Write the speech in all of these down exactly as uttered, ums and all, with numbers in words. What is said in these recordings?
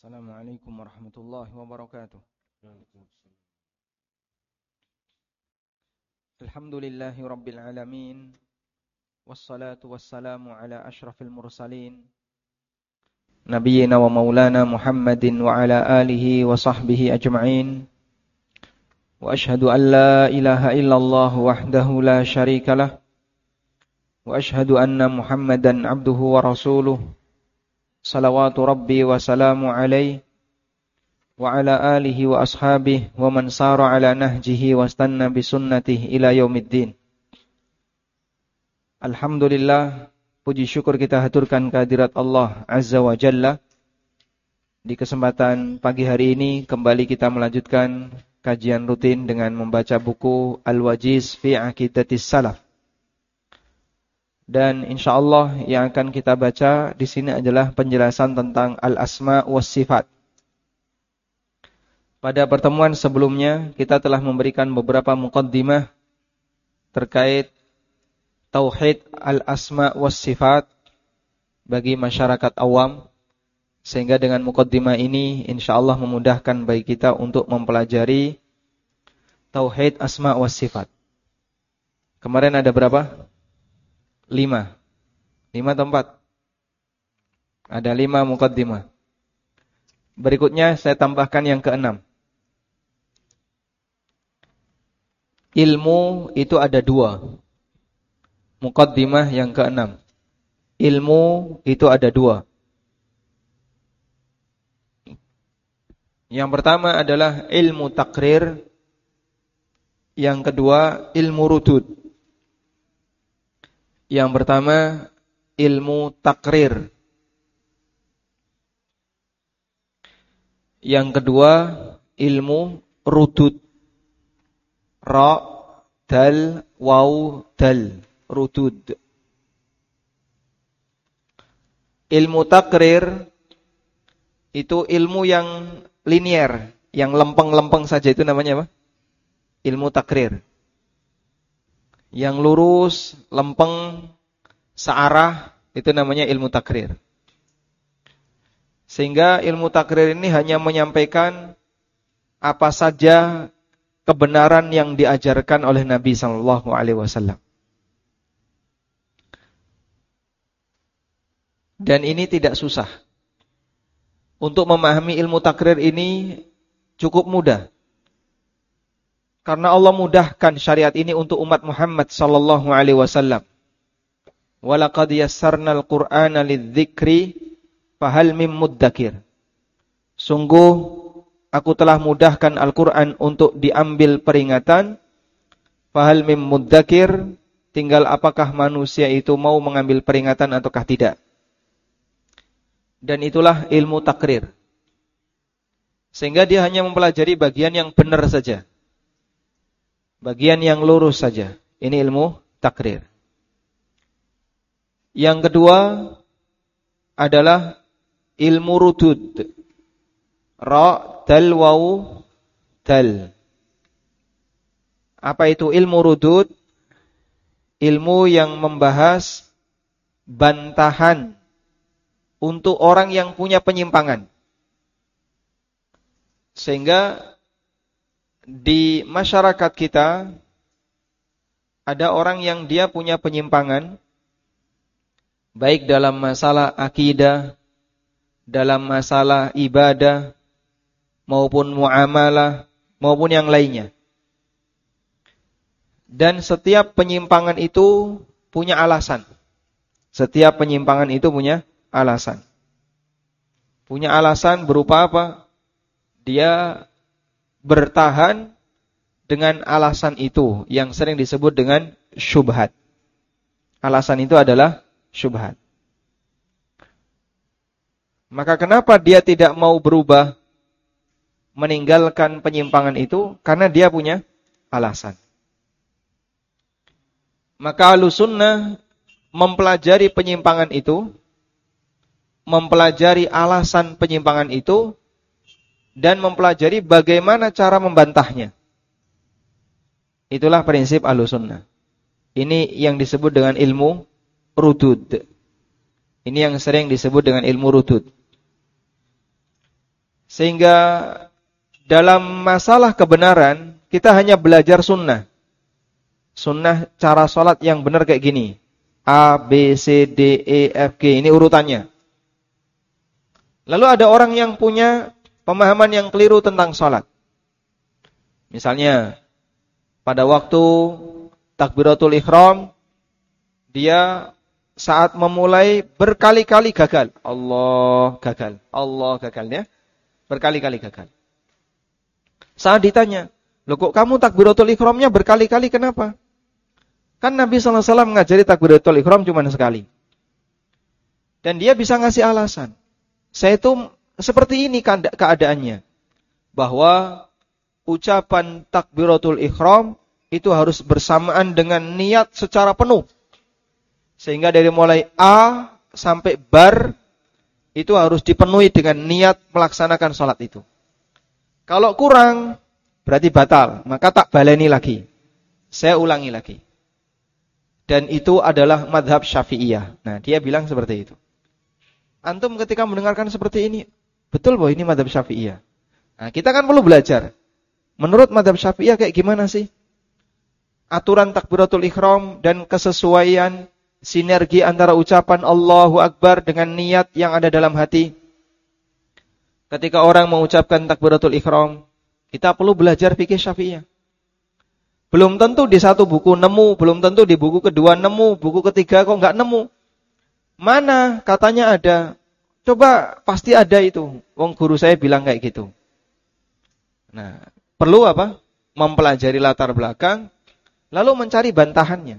Assalamualaikum warahmatullahi wabarakatuh. Alhamdulillahi rabbil alamin. Wassalatu wassalamu ala ashrafil mursalin Nabiyyina wa maulana Muhammadin wa ala alihi wa sahbihi ajma'in. Wa ashhadu an la ilaha illallah wahdahu la syarikalah. Wa ashhadu anna Muhammadan abduhu wa rasuluh. Salawatu Rabbi wa salamu alaihi wa ala alihi wa ashabihi wa man sara ala nahjihi wa stanna bisunnatihi ila yaumiddin. Alhamdulillah, puji syukur kita haturkan kehadirat Allah Azza wa Jalla. Di kesempatan pagi hari ini kembali kita melanjutkan kajian rutin dengan membaca buku Al-Wajiz fi Aqidatis Salaf. Dan insyaallah yang akan kita baca di sini adalah penjelasan tentang al-asma was sifat. Pada pertemuan sebelumnya kita telah memberikan beberapa muqaddimah terkait tauhid al-asma was sifat bagi masyarakat awam, sehingga dengan muqaddimah ini insyaallah memudahkan bagi kita untuk mempelajari tauhid asma was sifat. Kemarin ada berapa? Lima. Lima atau empat? Ada lima muqaddimah. Berikutnya saya tambahkan yang keenam. Ilmu itu ada dua. Muqaddimah yang keenam. Ilmu itu ada dua. Yang pertama adalah ilmu takrir. Yang kedua ilmu rudud. Yang pertama ilmu takrir. Yang kedua ilmu rudud. Ra, dal, waw, dal. Rudud. Ilmu takrir itu ilmu yang linier, yang lempeng-lempeng saja, itu namanya apa? Ilmu takrir. Yang lurus, lempeng, searah, itu namanya ilmu takrir. Sehingga ilmu takrir ini hanya menyampaikan apa saja kebenaran yang diajarkan oleh Nabi sallallahu alaihi wasallam. Dan ini tidak susah. Untuk memahami ilmu takrir ini cukup mudah. Karena Allah mudahkan syariat ini untuk umat Muhammad sallallahu alaihi wasallam. Wa laqad yassarnal Qur'ana lidzikri fahal mim muddakir. Sungguh aku telah mudahkan Al-Qur'an untuk diambil peringatan. Fahal mim muddakir, tinggal apakah manusia itu mau mengambil peringatan ataukah tidak. Dan itulah ilmu takrir. Sehingga dia hanya mempelajari bagian yang benar saja. Bagian yang lurus saja. Ini ilmu takrir. Yang kedua adalah ilmu rudud. Ra, dal, waw, dal. Apa itu ilmu rudud? Ilmu yang membahas bantahan untuk orang yang punya penyimpangan. Sehingga di masyarakat kita ada orang yang dia punya penyimpangan, baik dalam masalah akidah, dalam masalah ibadah, maupun muamalah, maupun yang lainnya. Dan setiap penyimpangan itu punya alasan. Setiap penyimpangan itu punya alasan. Punya alasan berupa apa? Dia bertahan dengan alasan itu yang sering disebut dengan syubhat. Alasan itu adalah syubhat. Maka kenapa dia tidak mau berubah, meninggalkan penyimpangan itu? Karena dia punya alasan. Maka Ahlussunnah mempelajari penyimpangan itu, mempelajari alasan penyimpangan itu, dan mempelajari bagaimana cara membantahnya. Itulah prinsip Ahlussunnah. Ini yang disebut dengan ilmu rudud. Ini yang sering disebut dengan ilmu rudud. Sehingga dalam masalah kebenaran, kita hanya belajar sunnah. Sunnah cara sholat yang benar kayak gini. A, B, C, D, E, F, G. Ini urutannya. Lalu ada orang yang punya pemahaman yang keliru tentang sholat. Misalnya, pada waktu takbiratul ihram, dia saat memulai berkali-kali gagal. Allah gagal. Allah gagal ya. Berkali-kali gagal. Saat ditanya, loh kok kamu takbiratul ihramnya berkali-kali kenapa? Kan Nabi sallallahu alaihi wasallam mengajari takbiratul ihram cuma sekali. Dan dia bisa ngasih alasan. Saya itu seperti ini keadaannya. Bahwa ucapan takbiratul ihram itu harus bersamaan dengan niat secara penuh. Sehingga dari mulai A sampai bar itu harus dipenuhi dengan niat melaksanakan sholat itu. Kalau kurang berarti batal, maka tak baleni lagi. Saya ulangi lagi. Dan itu adalah madhab Syafi'iyah. Nah, dia bilang seperti itu. Antum ketika mendengarkan seperti ini, betul bahwa ini madhab Syafi'iyah. Nah, kita kan perlu belajar. Menurut madhab Syafi'iyah kayak gimana sih? Aturan takbiratul ihram dan kesesuaian sinergi antara ucapan Allahu Akbar dengan niat yang ada dalam hati. Ketika orang mengucapkan takbiratul ihram, kita perlu belajar fikih Syafi'iyah. Belum tentu di satu buku nemu, belum tentu di buku kedua nemu, buku ketiga kok enggak nemu. Mana katanya ada? Coba pasti ada itu. Wong guru saya bilang kayak gitu. Nah, perlu apa? Mempelajari latar belakang, lalu mencari bantahannya.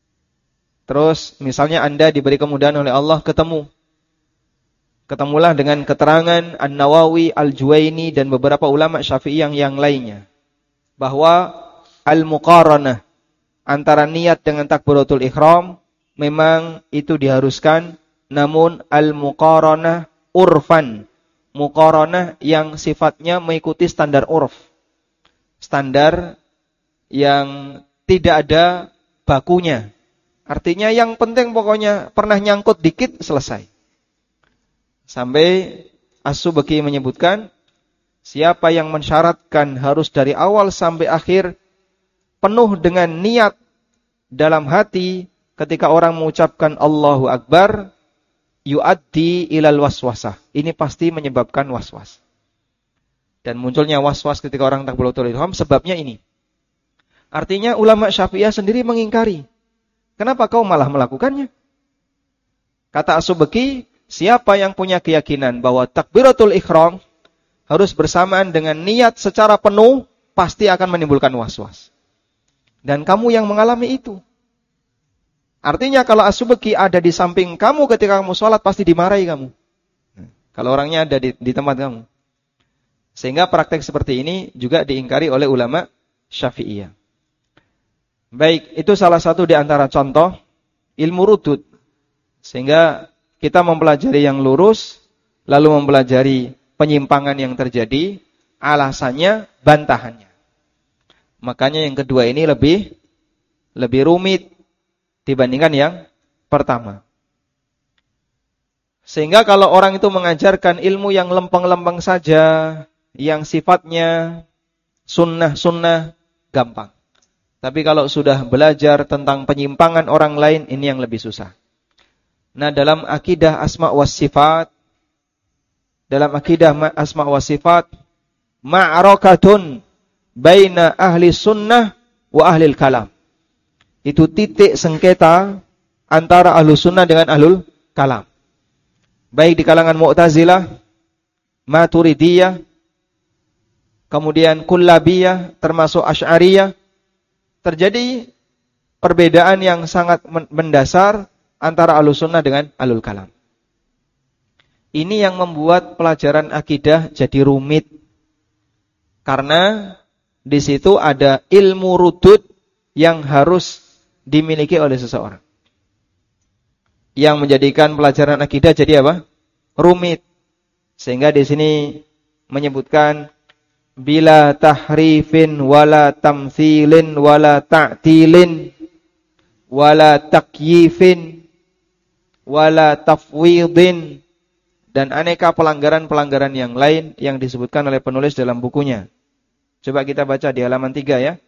Terus misalnya Anda diberi kemudahan oleh Allah ketemu. Ketemulah dengan keterangan An-Nawawi, Al-Juwaini dan beberapa ulama Syafi'i yang, yang lainnya. Bahwa al-muqaranah antara niat dengan takbiratul ihram memang itu diharuskan, namun al-muqaranah urfan. Muqaranah yang sifatnya mengikuti standar urf. Standar yang tidak ada bakunya. Artinya yang penting pokoknya pernah nyangkut dikit selesai. Sampai As-Subki menyebutkan, siapa yang mensyaratkan harus dari awal sampai akhir penuh dengan niat dalam hati ketika orang mengucapkan Allahu Akbar, yu'addi ilal waswasah. Ini pasti menyebabkan waswas. Dan munculnya waswas ketika orang takbiratul ihram sebabnya ini. Artinya ulama Syafi'iyah sendiri mengingkari. Kenapa kau malah melakukannya? Kata As-Subki, siapa yang punya keyakinan bahwa takbiratul ihram harus bersamaan dengan niat secara penuh, pasti akan menimbulkan waswas. Dan kamu yang mengalami itu. Artinya kalau As-Subki ada di samping kamu ketika kamu sholat, pasti dimarahi kamu. Kalau orangnya ada di, di tempat kamu. Sehingga praktek seperti ini juga diingkari oleh ulama Syafi'iyah. Baik, itu salah satu di antara contoh ilmu rudud. Sehingga kita mempelajari yang lurus, lalu mempelajari penyimpangan yang terjadi, alasannya, bantahannya. Makanya yang kedua ini lebih lebih rumit dibandingkan yang pertama. Sehingga kalau orang itu mengajarkan ilmu yang lempeng-lempeng saja, yang sifatnya sunnah-sunnah, gampang. Tapi kalau sudah belajar tentang penyimpangan orang lain, ini yang lebih susah. Nah, dalam akidah asma wa sifat, dalam akidah asma wa sifat, ma'arakatun baina ahli sunnah wa ahli kalam. Itu titik sengketa antara ahlu sunnah dengan ahlul kalam. Baik di kalangan Mu'tazilah, Maturidiyah, kemudian Kullabiyah, termasuk Asy'ariyah, terjadi perbedaan yang sangat mendasar antara ahlus sunnah dengan ahlul kalam. Ini yang membuat pelajaran akidah jadi rumit. Karena di situ ada ilmu rudud yang harus dimiliki oleh seseorang. Yang menjadikan pelajaran akidah jadi apa? Rumit. Sehingga di sini menyebutkan bila tahrifin wala tamtsilin wala ta'tilin wala takyifin wala tafwidin, dan aneka pelanggaran-pelanggaran yang lain yang disebutkan oleh penulis dalam bukunya. Coba kita baca di halaman tiga ya.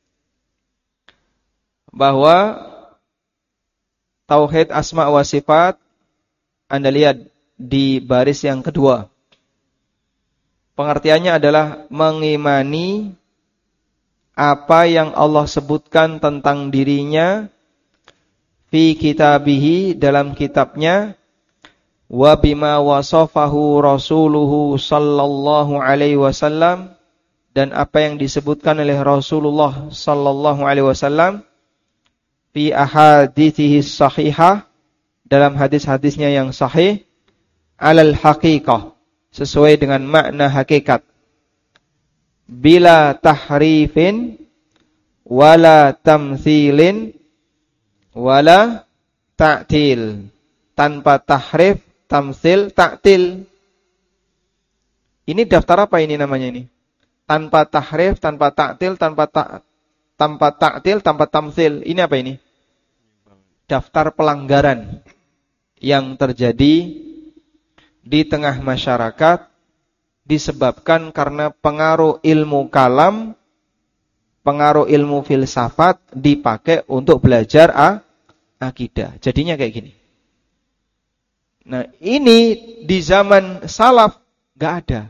Bahwa tauhid asma wa sifat, Anda lihat di baris yang kedua. Pengertiannya adalah mengimani apa yang Allah sebutkan tentang dirinya fi kitabihi, dalam kitabnya, wa bima wasafahu rasuluhu sallallahu alaihi wasallam, dan apa yang disebutkan oleh Rasulullah sallallahu alaihi wasallam fi ahadithihi sahihah, dalam hadis-hadisnya yang sahih, alal haqiqah, sesuai dengan makna hakikat, bila tahrifin wala tamthilin wala ta'til, tanpa tahrif, tamthil, ta'til. Ini daftar apa ini namanya ini? Tanpa tahrif, tanpa ta'til, tanpa ta, tanpa ta'til, tanpa tamthil. Ini apa ini? Daftar pelanggaran yang terjadi di tengah masyarakat disebabkan karena pengaruh ilmu kalam, pengaruh ilmu filsafat dipakai untuk belajar ah, akidah. Jadinya kayak gini. Nah, ini di zaman salaf gak ada.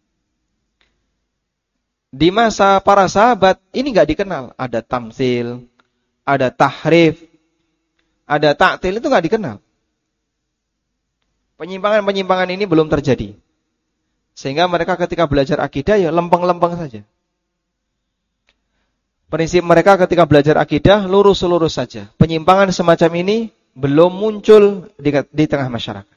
Di masa para sahabat ini gak dikenal. Ada tamtsil, ada tahrif, ada ta'til, itu gak dikenal. Penyimpangan-penyimpangan ini belum terjadi. Sehingga mereka ketika belajar akidah ya lempeng-lempeng saja. Prinsip mereka ketika belajar akidah lurus-lurus saja. Penyimpangan semacam ini belum muncul di, di tengah masyarakat.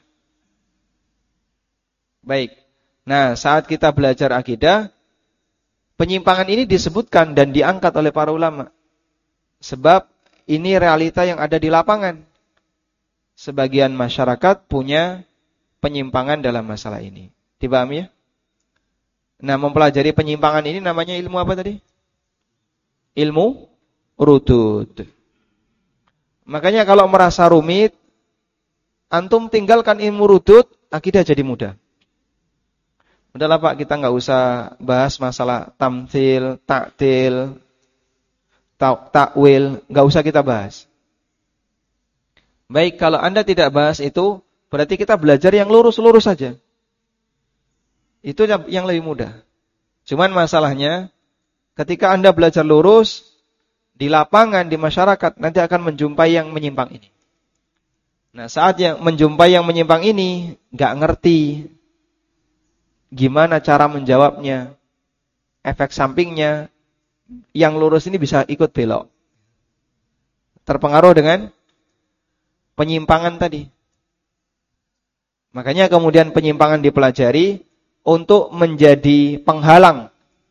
Baik. Nah, saat kita belajar akidah, penyimpangan ini disebutkan dan diangkat oleh para ulama. Sebab ini realita yang ada di lapangan. Sebagian masyarakat punya penyimpangan dalam masalah ini. Dipahami ya? Nah, mempelajari penyimpangan ini namanya ilmu apa tadi? Ilmu rudud. Makanya kalau merasa rumit, antum tinggalkan ilmu rudud, akidah jadi mudah. Udahlah Pak, kita nggak usah bahas masalah tamtsil, ta'til, takwil, nggak usah kita bahas. Baik, kalau Anda tidak bahas itu, berarti kita belajar yang lurus-lurus saja. Itu yang lebih mudah. Cuman masalahnya, ketika Anda belajar lurus, di lapangan, di masyarakat, nanti akan menjumpai yang menyimpang ini. Nah, saat yang menjumpai yang menyimpang ini, nggak ngerti gimana cara menjawabnya, efek sampingnya, yang lurus ini bisa ikut belok. Terpengaruh dengan penyimpangan tadi. Makanya kemudian penyimpangan dipelajari untuk menjadi penghalang.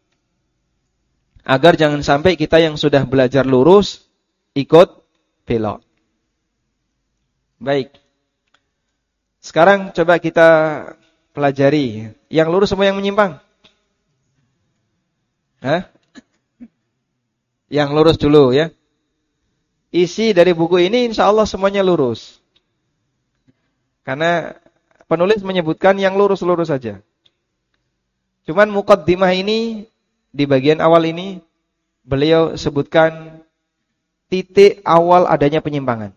Agar jangan sampai kita yang sudah belajar lurus ikut belok. Baik. Sekarang coba kita pelajari. Yang lurus semua yang menyimpang? Hah? Yang lurus dulu ya. Isi dari buku ini insya Allah semuanya lurus. Karena penulis menyebutkan yang lurus-lurus saja. Cuman muqaddimah ini, di bagian awal ini, beliau sebutkan titik awal adanya penyimpangan.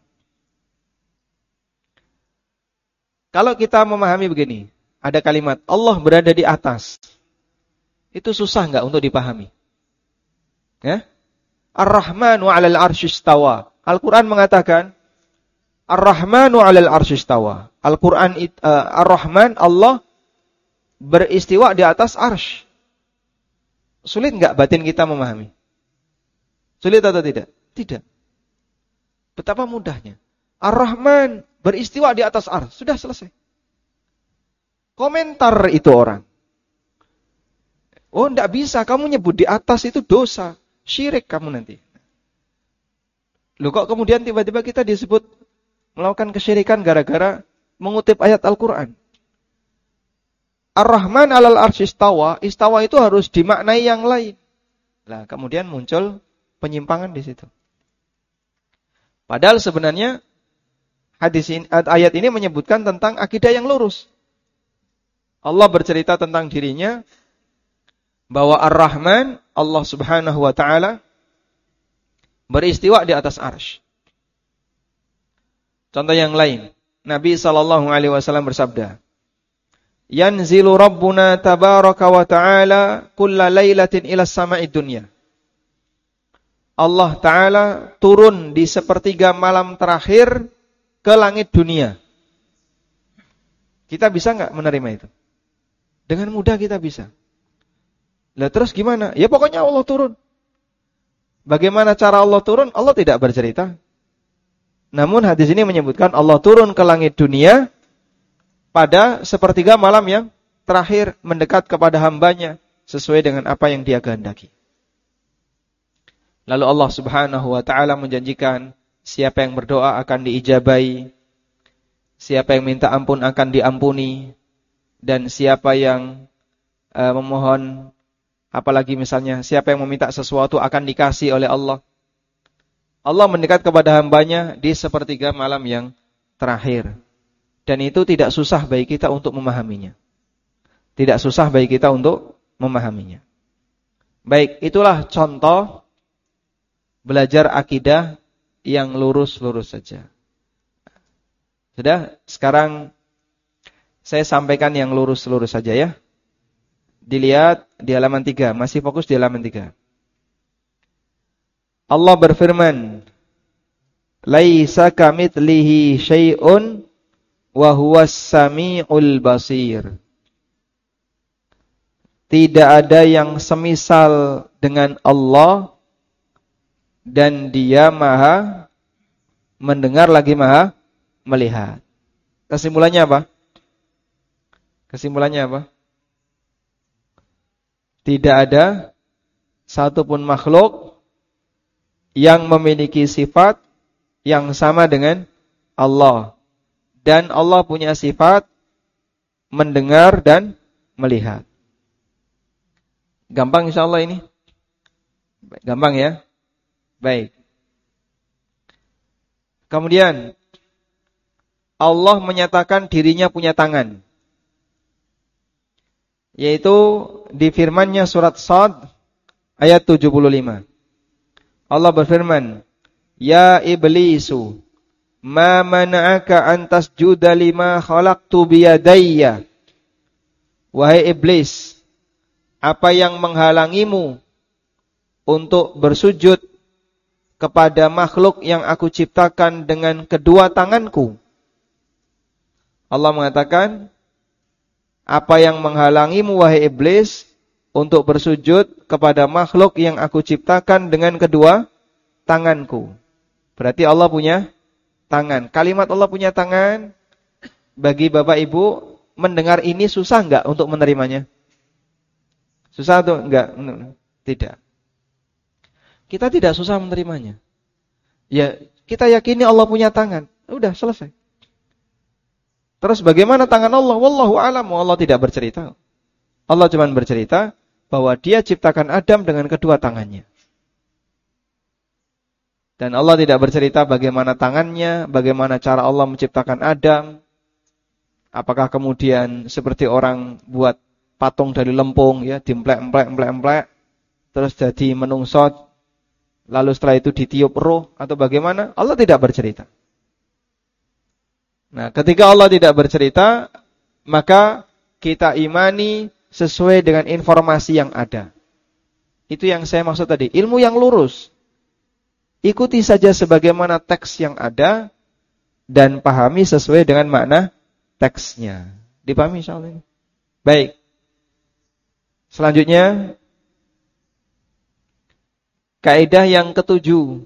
Kalau kita memahami begini, ada kalimat Allah berada di atas. Itu susah enggak untuk dipahami? Ya? Ar-Rahmanu 'alal 'arsy istawa. Al-Qur'an mengatakan Ar-Rahmanu 'alal 'arsy istawa. Al-Qur'an uh, Ar-Rahman, Allah beristiwa di atas arsy. Sulit enggak batin kita memahami? Sulit atau tidak? Tidak. Betapa mudahnya. Ar-Rahman beristiwa di atas arsy. Sudah selesai. Komentar itu orang. Oh, enggak bisa. Kamu nyebut di atas itu dosa. Syirik kamu nanti. Loh, kok kemudian tiba-tiba kita disebut melakukan kesyirikan gara-gara mengutip ayat Al-Quran. Ar-Rahman 'alal 'arsy istawa. Istawa itu harus dimaknai yang lain. Nah, kemudian muncul penyimpangan di situ. Padahal sebenarnya hadis ini, ayat ini menyebutkan tentang akidah yang lurus. Allah bercerita tentang dirinya bahwa Ar-Rahman, Allah Subhanahu wa taala beristiwa di atas arsy. Contoh yang lain, Nabi sallallahu alaihi wasallam bersabda, "Yanzilu Rabbuna tabaraka wa ta'ala kulla lailatin ila sama'id dunya." Allah Ta'ala turun di sepertiga malam terakhir ke langit dunia. Kita bisa enggak menerima itu? Dengan mudah kita bisa. Lah terus gimana? Ya pokoknya Allah turun. Bagaimana cara Allah turun? Allah tidak bercerita. Namun hadis ini menyebutkan Allah turun ke langit dunia pada sepertiga malam yang terakhir mendekat kepada hambanya sesuai dengan apa yang dia kehendaki. Lalu Allah Subhanahu wa taala menjanjikan siapa yang berdoa akan diijabai, siapa yang minta ampun akan diampuni, dan siapa yang uh, memohon, apalagi misalnya siapa yang meminta sesuatu akan dikasih oleh Allah. Allah mendekat kepada hambanya di sepertiga malam yang terakhir. Dan itu tidak susah bagi kita untuk memahaminya. Tidak susah bagi kita untuk memahaminya. Baik, itulah contoh belajar akidah yang lurus-lurus saja. Sudah, sekarang saya sampaikan yang lurus-lurus saja ya. Dilihat di halaman tiga, masih fokus di halaman tiga. Allah berfirman, "Laisa kamitslihi syai'un wa huwas samiul basir." Tidak ada yang semisal dengan Allah dan Dia Maha mendengar lagi Maha melihat. Kesimpulannya apa? Kesimpulannya apa? Tidak ada satupun makhluk yang memiliki sifat yang sama dengan Allah. Dan Allah punya sifat mendengar dan melihat. Gampang insyaallah ini? Gampang ya? Baik. Kemudian Allah menyatakan dirinya punya tangan. Yaitu di firman-Nya surat Shad ayat tujuh puluh lima. Allah berfirman, "Ya iblisu, ma mana'aka an tasjuda lima khalaqtu biyadayya." Wahai iblis, apa yang menghalangimu untuk bersujud kepada makhluk yang aku ciptakan dengan kedua tanganku? Allah mengatakan, apa yang menghalangimu wahai iblis untuk bersujud kepada makhluk yang aku ciptakan dengan kedua tanganku? Berarti Allah punya tangan. Kalimat Allah punya tangan, bagi Bapak Ibu mendengar ini susah enggak untuk menerimanya? Susah atau enggak? Tidak. Kita tidak susah menerimanya. Ya, kita yakini Allah punya tangan. Udah selesai. Terus bagaimana tangan Allah? Wallahu a'lam. Allah tidak bercerita. Allah cuma bercerita bahwa Dia ciptakan Adam dengan kedua tangannya. Dan Allah tidak bercerita bagaimana tangannya, bagaimana cara Allah menciptakan Adam. Apakah kemudian seperti orang buat patung dari lempung, ya, dimplek-emplek-emplek-emplek, terus jadi menungsot, lalu setelah itu ditiup roh, atau bagaimana? Allah tidak bercerita. Nah, ketika Allah tidak bercerita, maka kita imani sesuai dengan informasi yang ada. Itu yang saya maksud tadi, ilmu yang lurus. Ikuti saja sebagaimana teks yang ada dan pahami sesuai dengan makna teksnya. Dipahami insyaallah ini? Baik. Selanjutnya, kaidah yang ketujuh.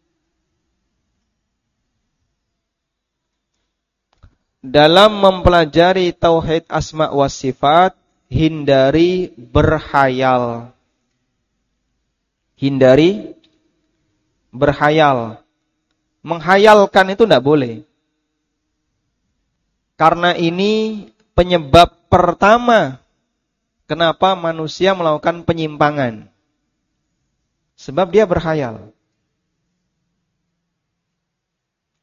Dalam mempelajari tauhid asma wa sifat, hindari berhayal. Hindari berhayal. Menghayalkan itu tidak boleh. Karena ini penyebab pertama kenapa manusia melakukan penyimpangan. Sebab dia berhayal.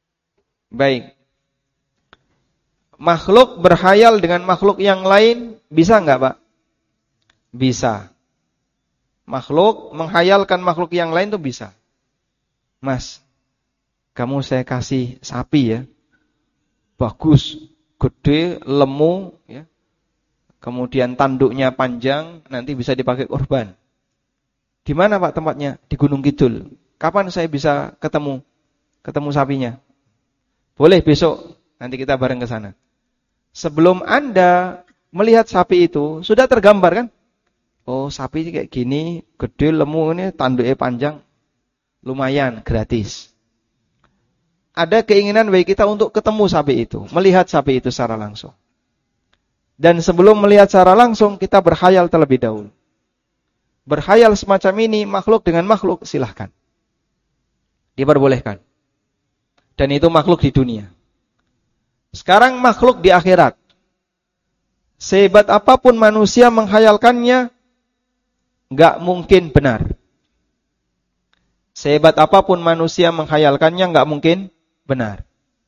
Baik. Makhluk berhayal dengan makhluk yang lain Bisa enggak, Pak? Bisa. Makhluk, menghayalkan makhluk yang lain itu bisa. Mas, kamu saya kasih sapi ya. Bagus, gede, lemu ya. Kemudian tanduknya panjang, nanti bisa dipakai korban. Di mana Pak tempatnya? Di Gunung Kidul. Kapan saya bisa ketemu? Ketemu sapinya? Boleh besok, nanti kita bareng ke sana. Sebelum Anda melihat sapi itu, sudah tergambar kan? Oh, sapi kayak gini, gede, lemu ini, tanduknya panjang. Lumayan, gratis. Ada keinginan bagi kita untuk ketemu sapi itu, melihat sapi itu secara langsung. Dan sebelum melihat secara langsung, kita berkhayal terlebih dahulu. Berkhayal semacam ini, makhluk dengan makhluk, silahkan. Diperbolehkan. Dan itu makhluk di dunia. Sekarang makhluk di akhirat. Sehebat apapun manusia menghayalkannya, enggak mungkin benar. Sehebat apapun manusia menghayalkannya, enggak mungkin benar.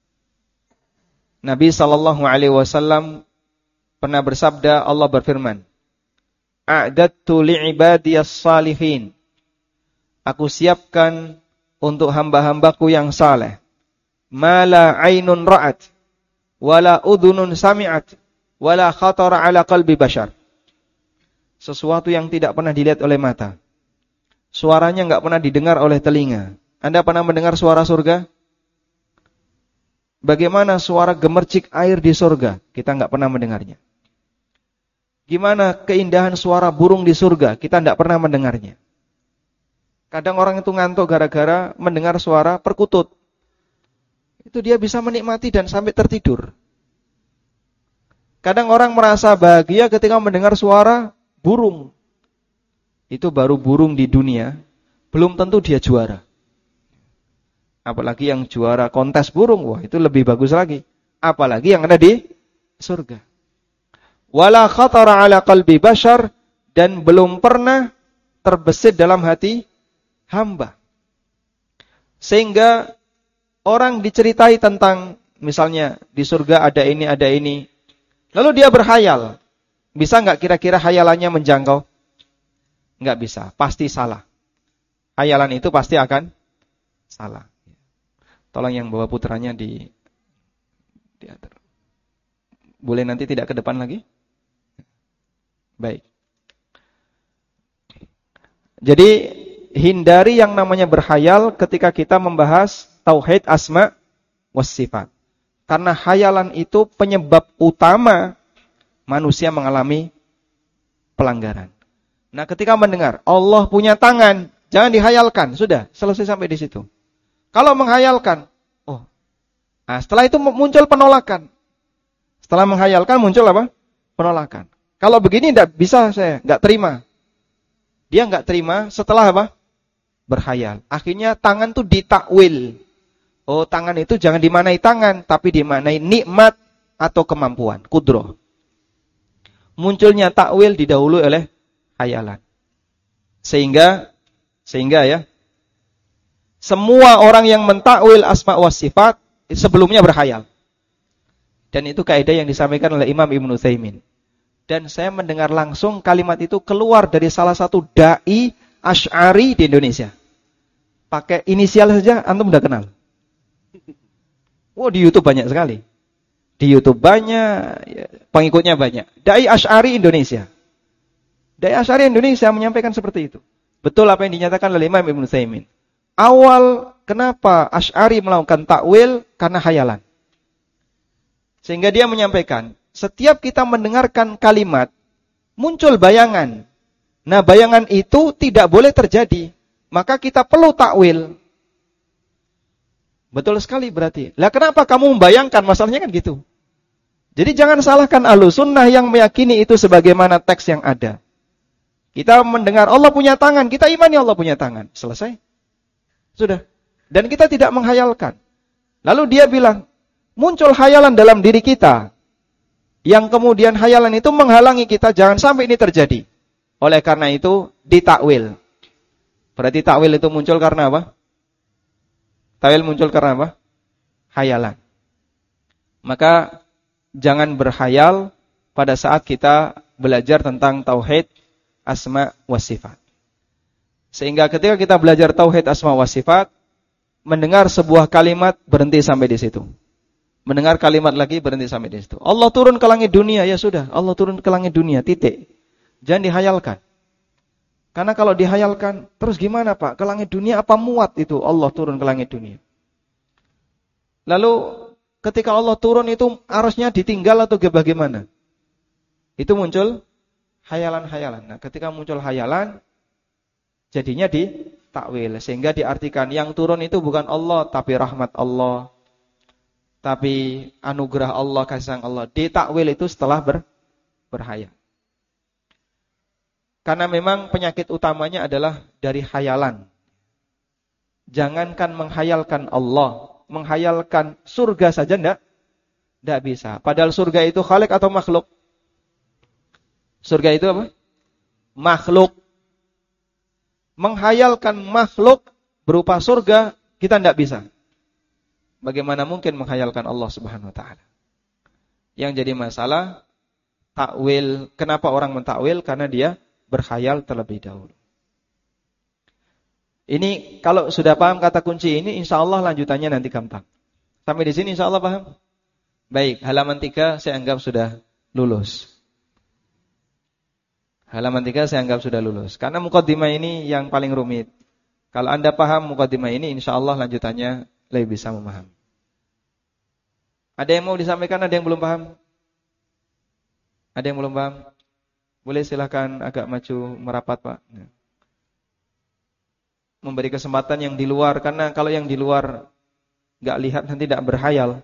Nabi sallallahu alaihi wasallam pernah bersabda, Allah berfirman, "A'dattu li'ibadiyas salihin." Aku siapkan untuk hamba-hambaku yang saleh, ma la 'ainun ra'at, wala udhunun sami'at, wala khatara 'ala qalbi bashar. Sesuatu yang tidak pernah dilihat oleh mata. Suaranya enggak pernah didengar oleh telinga. Anda pernah mendengar suara surga? Bagaimana suara gemercik air di surga? Kita enggak pernah mendengarnya. Gimana keindahan suara burung di surga? Kita enggak pernah mendengarnya. Kadang orang itu ngantuk gara-gara mendengar suara perkutut. Itu dia bisa menikmati dan sampai tertidur. Kadang orang merasa bahagia ketika mendengar suara burung. Itu baru burung di dunia, belum tentu dia juara. Apalagi yang juara kontes burung, wah itu lebih bagus lagi. Apalagi yang ada di surga. Wala khatara ala qalbi bashar, dan belum pernah terbesit dalam hati hamba. Sehingga orang diceritai tentang, misalnya di surga ada ini, ada ini. Lalu dia berhayal. Bisa enggak kira-kira hayalannya menjangkau? Enggak bisa, pasti salah. Hayalan itu pasti akan salah. Tolong yang bawa putranya di diatur. Boleh nanti tidak ke depan lagi? Baik. Jadi hindari yang namanya berhayal ketika kita membahas tauhid asma was sifat. Karena hayalan itu penyebab utama manusia mengalami pelanggaran. Nah, ketika mendengar Allah punya tangan, jangan dihayalkan, sudah selesai sampai di situ. Kalau menghayalkan, oh, nah setelah itu muncul penolakan. Setelah menghayalkan muncul apa? Penolakan. Kalau begini tidak bisa saya, nggak terima. Dia nggak terima setelah apa? Berhayal. Akhirnya tangan itu ditakwil. Oh, tangan itu jangan dimanai tangan, tapi dimanai nikmat atau kemampuan, kudroh. Munculnya takwil didahului oleh hayalan. Sehingga sehingga ya, semua orang yang mentakwil asma wa sifat sebelumnya berhayal. Dan itu kaidah yang disampaikan oleh Imam Ibnu Utsaimin. Dan saya mendengar langsung kalimat itu keluar dari salah satu dai Asy'ari di Indonesia. Pakai inisial saja antum udah kenal. Oh, di YouTube banyak sekali. Di YouTube banyak, pengikutnya banyak. Dai Asy'ari Indonesia. Dai Asy'ari Indonesia menyampaikan seperti itu. Betul apa yang dinyatakan oleh Imam Ibnu Utsaimin. Awal kenapa Asy'ari melakukan takwil? Karena hayalan. Sehingga dia menyampaikan, setiap kita mendengarkan kalimat, muncul bayangan. Nah, bayangan itu tidak boleh terjadi. Maka kita perlu takwil. Betul sekali berarti. Lah kenapa kamu membayangkan? Masalahnya kan gitu. Jadi jangan salahkan Ahlus Sunnah yang meyakini itu sebagaimana teks yang ada. Kita mendengar Allah punya tangan, kita imani Allah punya tangan. Selesai. Sudah. Dan kita tidak menghayalkan. Lalu dia bilang, muncul hayalan dalam diri kita. Yang kemudian hayalan itu menghalangi kita jangan sampai ini terjadi. Oleh karena itu ditakwil. Berarti takwil itu muncul karena apa? Takwil muncul karena apa? Hayalan. Maka jangan berhayal pada saat kita belajar tentang tauhid asma wa sifat. Sehingga ketika kita belajar tauhid asma wa sifat, mendengar sebuah kalimat berhenti sampai di situ. Mendengar kalimat lagi berhenti sampai di situ. Allah turun ke langit dunia, ya sudah, Allah turun ke langit dunia, titik. Jangan dihayalkan. Karena kalau dihayalkan, terus gimana Pak? Ke langit dunia apa muat itu Allah turun ke langit dunia? Lalu ketika Allah turun itu arusnya ditinggal atau bagaimana? Itu muncul hayalan-hayalan. Nah, ketika muncul hayalan, jadinya ditakwil. Sehingga diartikan yang turun itu bukan Allah, tapi rahmat Allah. Tapi anugerah Allah, kasih sayang Allah. Ditakwil itu setelah ber, berhayal. Karena memang penyakit utamanya adalah dari hayalan. Jangankan menghayalkan Allah, menghayalkan surga saja enggak, enggak bisa. Padahal surga itu khalik atau makhluk? Surga itu apa? Makhluk. Menghayalkan makhluk berupa surga, kita enggak bisa. Bagaimana mungkin menghayalkan Allah Subhanahu wa taala? Yang jadi masalah takwil. Kenapa orang mentakwil? Karena dia berkhayal terlebih dahulu. Ini kalau sudah paham kata kunci ini, insya Allah lanjutannya nanti gampang. Sampai di sini insya Allah paham? Baik, halaman tiga saya anggap sudah lulus. Halaman tiga saya anggap sudah lulus. Karena mukaddimah ini yang paling rumit. Kalau Anda paham mukaddimah ini, insya Allah lanjutannya lebih bisa memahami. Ada yang mau disampaikan, ada yang belum paham? Ada yang belum paham? Boleh silakan agak maju merapat Pak. Memberi kesempatan yang di luar, karena kalau yang di luar nggak lihat nanti tidak berhayal.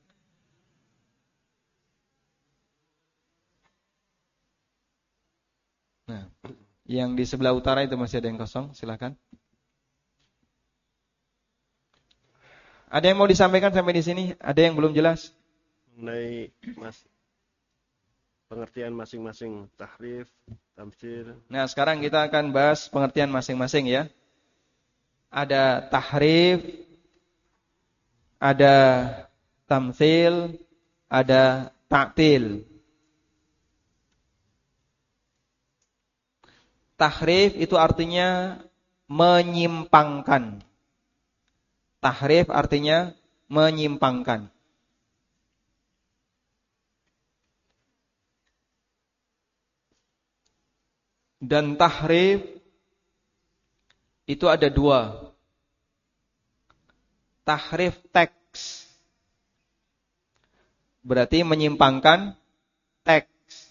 Nah, yang di sebelah utara itu masih ada yang kosong, silakan. Ada yang mau disampaikan sampai di sini? Ada yang belum jelas? Mengenai mas pengertian masing-masing tahrif, tamtsil. Nah, sekarang kita akan bahas pengertian masing-masing ya. Ada tahrif, ada tamtsil, ada ta'til. Tahrif itu artinya menyimpangkan. Tahrif artinya menyimpangkan. Dan tahrif itu ada dua. Tahrif teks, berarti menyimpangkan teks.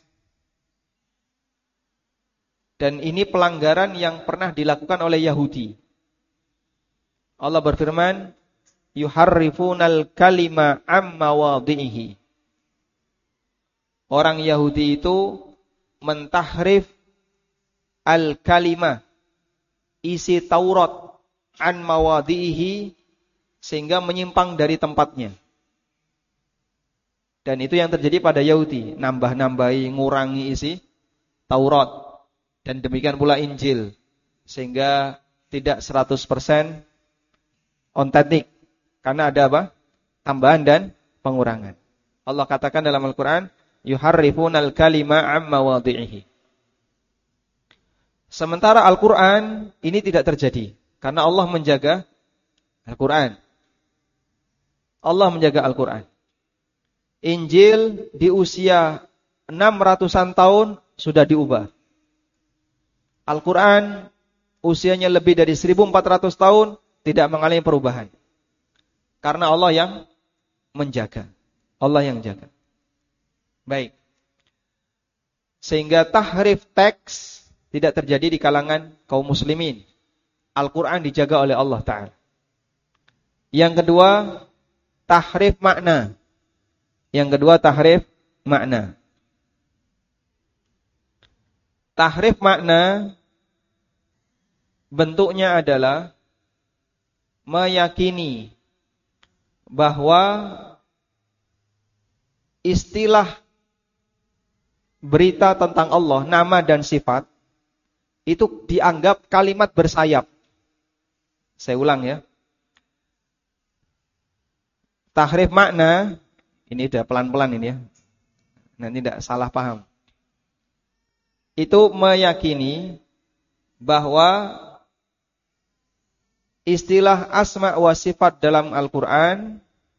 Dan ini pelanggaran yang pernah dilakukan oleh Yahudi. Allah berfirman, yuharrifunal kalima amma wadhihi. Orang Yahudi itu mentahrif al-kalimah, isi Taurat, an mawadhihi, sehingga menyimpang dari tempatnya. Dan itu yang terjadi pada Yahudi, nambah-nambahi, ngurangi isi Taurat. Dan demikian pula Injil, sehingga tidak seratus persen ontentik, karena ada apa? Tambahan dan pengurangan. Allah katakan dalam Al-Quran, yuharrifunal kalima amma wadhihi. Sementara Al-Quran ini tidak terjadi, karena Allah menjaga Al-Quran. Allah menjaga Al-Quran. Injil di usia enam ratusan tahun sudah diubah. Al-Quran usianya lebih dari seribu empat ratus tahun tidak mengalami perubahan. Karena Allah yang menjaga. Allah yang jaga. Baik. Sehingga tahrif teks tidak terjadi di kalangan kaum muslimin. Al-Quran dijaga oleh Allah Ta'ala. Yang kedua, tahrif makna. Yang kedua, tahrif makna. Tahrif makna bentuknya adalah meyakini bahwa istilah berita tentang Allah, nama dan sifat, itu dianggap kalimat bersayap. Saya ulang ya. Tahrif makna, ini udah pelan-pelan ini ya. Nanti tidak salah paham. itu meyakini bahwa istilah asma wa sifat dalam Al-Quran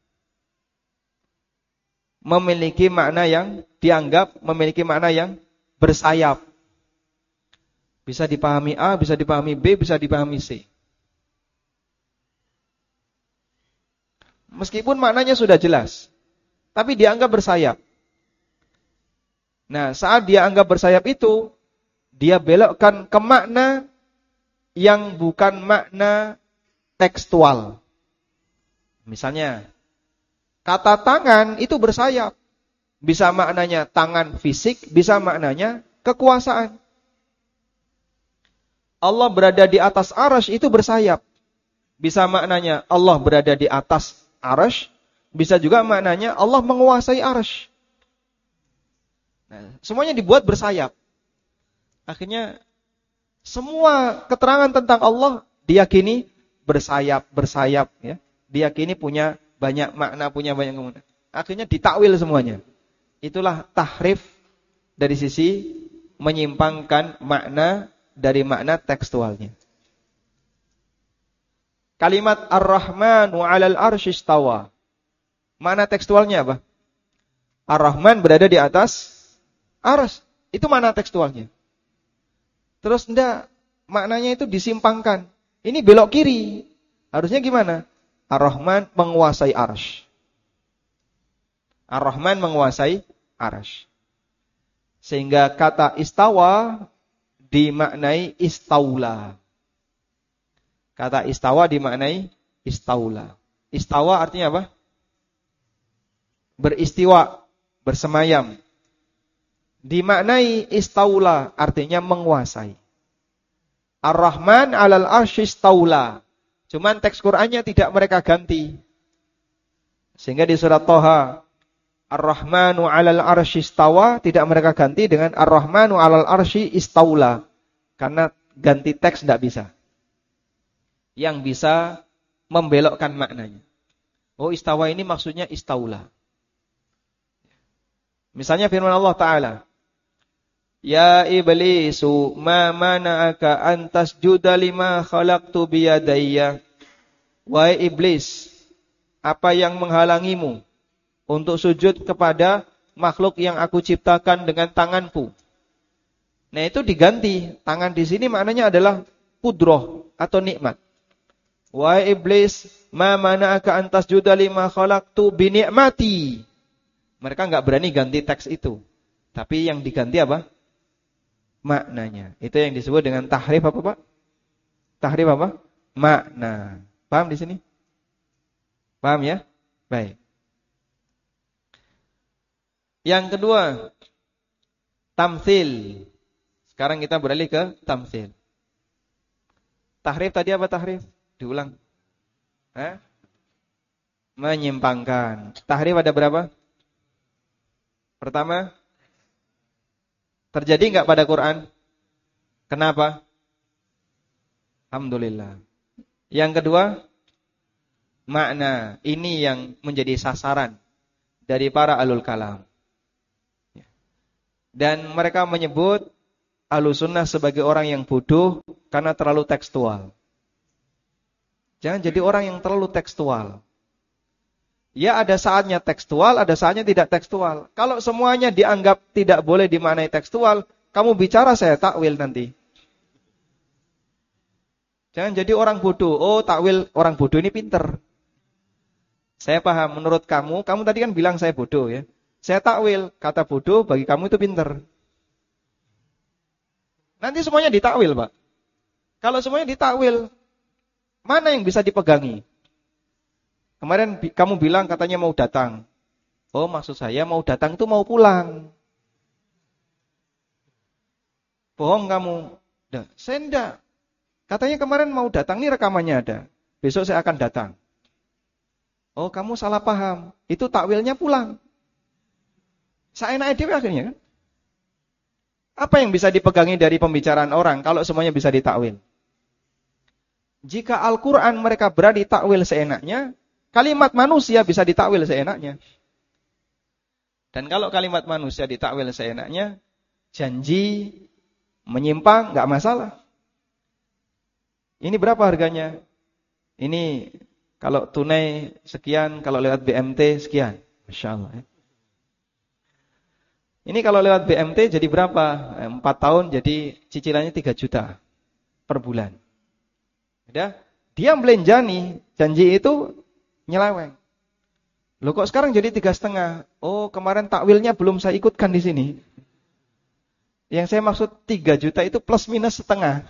memiliki makna yang dianggap memiliki makna yang bersayap. Bisa dipahami A, bisa dipahami B, bisa dipahami C. Meskipun maknanya sudah jelas, tapi dianggap bersayap. Nah, saat dia anggap bersayap itu, dia belokkan ke makna yang bukan makna tekstual. Misalnya, kata tangan itu bersayap. Bisa maknanya tangan fisik, bisa maknanya kekuasaan. Allah berada di atas arasy itu bersayap. Bisa maknanya Allah berada di atas arasy, bisa juga maknanya Allah menguasai arasy. Nah, semuanya dibuat bersayap. Akhirnya semua keterangan tentang Allah diyakini bersayap, bersayap ya. Diyakini punya banyak makna, punya banyak kemudian. Akhirnya ditakwil semuanya. Itulah tahrif dari sisi menyimpangkan makna dari makna tekstualnya. Kalimat Ar-Rahmanu 'alal arsy istawa. Makna tekstualnya apa? Ar-Rahman berada di atas arsy. Itu makna tekstualnya. Terus enggak, maknanya itu disimpangkan. Ini belok kiri. Harusnya gimana? Ar-Rahman menguasai arsy. Ar-Rahman menguasai arsy. Sehingga kata istawa dimaknai istaula. Kata istawa dimaknai istaula. Istawa artinya apa? Beristiwa, bersemayam. Dimaknai istaula artinya menguasai. Ar-Rahman 'alal arsy istaula. Cuman teks Qur'annya tidak mereka ganti. Sehingga di surat Thaha Ar-Rahmanu 'alal arsy istawa tidak mereka ganti dengan Ar-Rahmanu 'alal arsy istaula. Karena ganti teks tidak bisa. Yang bisa membelokkan maknanya. Oh, istawa ini maksudnya istaula. Misalnya firman Allah Ta'ala, Ya iblisu ma mana'aka an tasjuda lima khalaqtu biyadayya. Wahai iblis, apa yang menghalangimu untuk sujud kepada makhluk yang aku ciptakan dengan tanganku? Nah, itu diganti. Tangan di sini maknanya adalah kudroh atau nikmat. Wahai iblis, ma mana'aka an tasjuda lima khalaqtu bi ni'mati. Mereka enggak berani ganti teks itu. Tapi yang diganti apa? Maknanya. Itu yang disebut dengan tahrif apa, Pak? Tahrif apa? Makna. Paham di sini? Paham ya? Baik. Yang kedua, tamtsil. Sekarang kita beralih ke tamtsil. Tahrif tadi apa tahrif? Diulang. Hah? Menyimpangkan. Tahrif ada berapa? Pertama, terjadi enggak pada Quran? Kenapa? Alhamdulillah. Yang kedua, makna. Ini yang menjadi sasaran dari para ahlul kalam. Dan mereka menyebut Ahlus Sunnah sebagai orang yang bodoh karena terlalu tekstual. Jangan jadi orang yang terlalu tekstual. Ya, ada saatnya tekstual, ada saatnya tidak tekstual. Kalau semuanya dianggap tidak boleh dimaknai tekstual, kamu bicara saya takwil nanti. Jangan jadi orang bodoh. Oh, takwil orang bodoh ini pinter. Saya paham, menurut kamu, kamu tadi kan bilang saya bodoh ya. Saya takwil, kata bodoh bagi kamu itu pinter. Nanti semuanya ditakwil, Pak. Kalau semuanya ditakwil, mana yang bisa dipegangi? Kemarin kamu bilang katanya mau datang. Oh, maksud saya mau datang itu mau pulang. Bohong kamu. Nah, saya enggak. Katanya kemarin mau datang, ini rekamannya ada. Besok saya akan datang. Oh, kamu salah paham. Itu takwilnya pulang. Saya enak dewe akhirnya kan. Apa yang bisa dipegangi dari pembicaraan orang kalau semuanya bisa ditakwil? Jika Al-Quran mereka berani takwil seenaknya, kalimat manusia bisa ditakwil seenaknya. Dan kalau kalimat manusia ditakwil seenaknya, janji Menyimpang nggak masalah. Ini berapa harganya? Ini kalau tunai sekian, kalau lewat B M T sekian. Masya Allah. Ya. Ini kalau lewat B M T jadi berapa? empat tahun jadi cicilannya tiga juta per bulan. Udah, dia belenjani, janji itu nyeleweng. Loh kok sekarang jadi tiga setengah? Oh kemarin takwilnya belum saya ikutkan di sini. Yang saya maksud tiga juta itu plus minus setengah.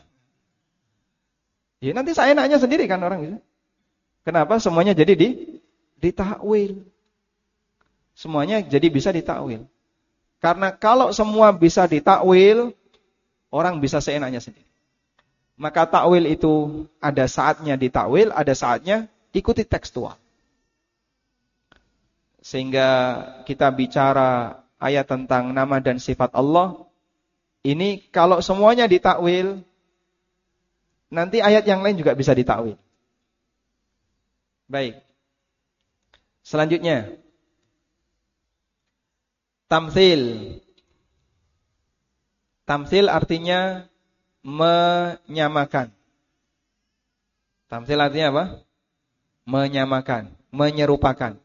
Ya nanti saya enaknya sendiri kan orang bisa. Kenapa? Semuanya jadi di ditakwil. Semuanya jadi bisa ditakwil. Karena kalau semua bisa ditakwil, orang bisa seenaknya sendiri. Maka takwil itu ada saatnya ditakwil, ada saatnya ikuti tekstual. Sehingga kita bicara ayat tentang nama dan sifat Allah, ini kalau semuanya ditakwil, nanti ayat yang lain juga bisa ditakwil. Baik. Selanjutnya, tamtsil. Tamtsil artinya menyamakan. Tamtsil artinya apa? Menyamakan, menyerupakan.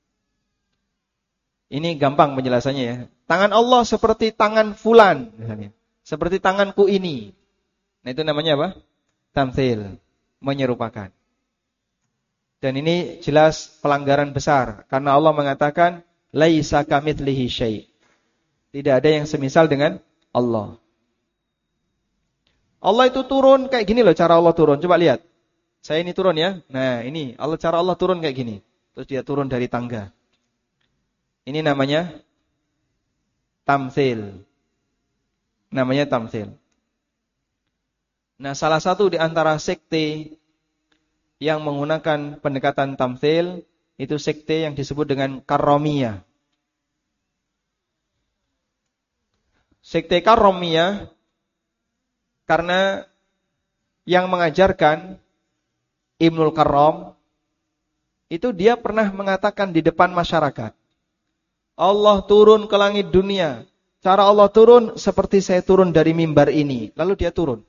Ini gampang penjelasannya ya. Tangan Allah seperti tangan fulan misalnya. Seperti tanganku ini. Nah itu namanya apa? Tamtsil, menyerupakan. Dan ini jelas pelanggaran besar karena Allah mengatakan laisa kamitslihi syai'. Tidak ada yang semisal dengan Allah. Allah itu turun kayak gini loh cara Allah turun. Coba lihat. Saya ini turun ya. Nah, ini Allah cara Allah turun kayak gini. Terus dia turun dari tangga. Ini namanya tamtsil. Namanya tamtsil. Nah, salah satu di antara sekte yang menggunakan pendekatan tamtsil itu sekte yang disebut dengan Karramiyah. Sekte Karramiyah karena yang mengajarkan Ibnul Karram itu dia pernah mengatakan di depan masyarakat, Allah turun ke langit dunia. Cara Allah turun seperti saya turun dari mimbar ini. Lalu dia turun.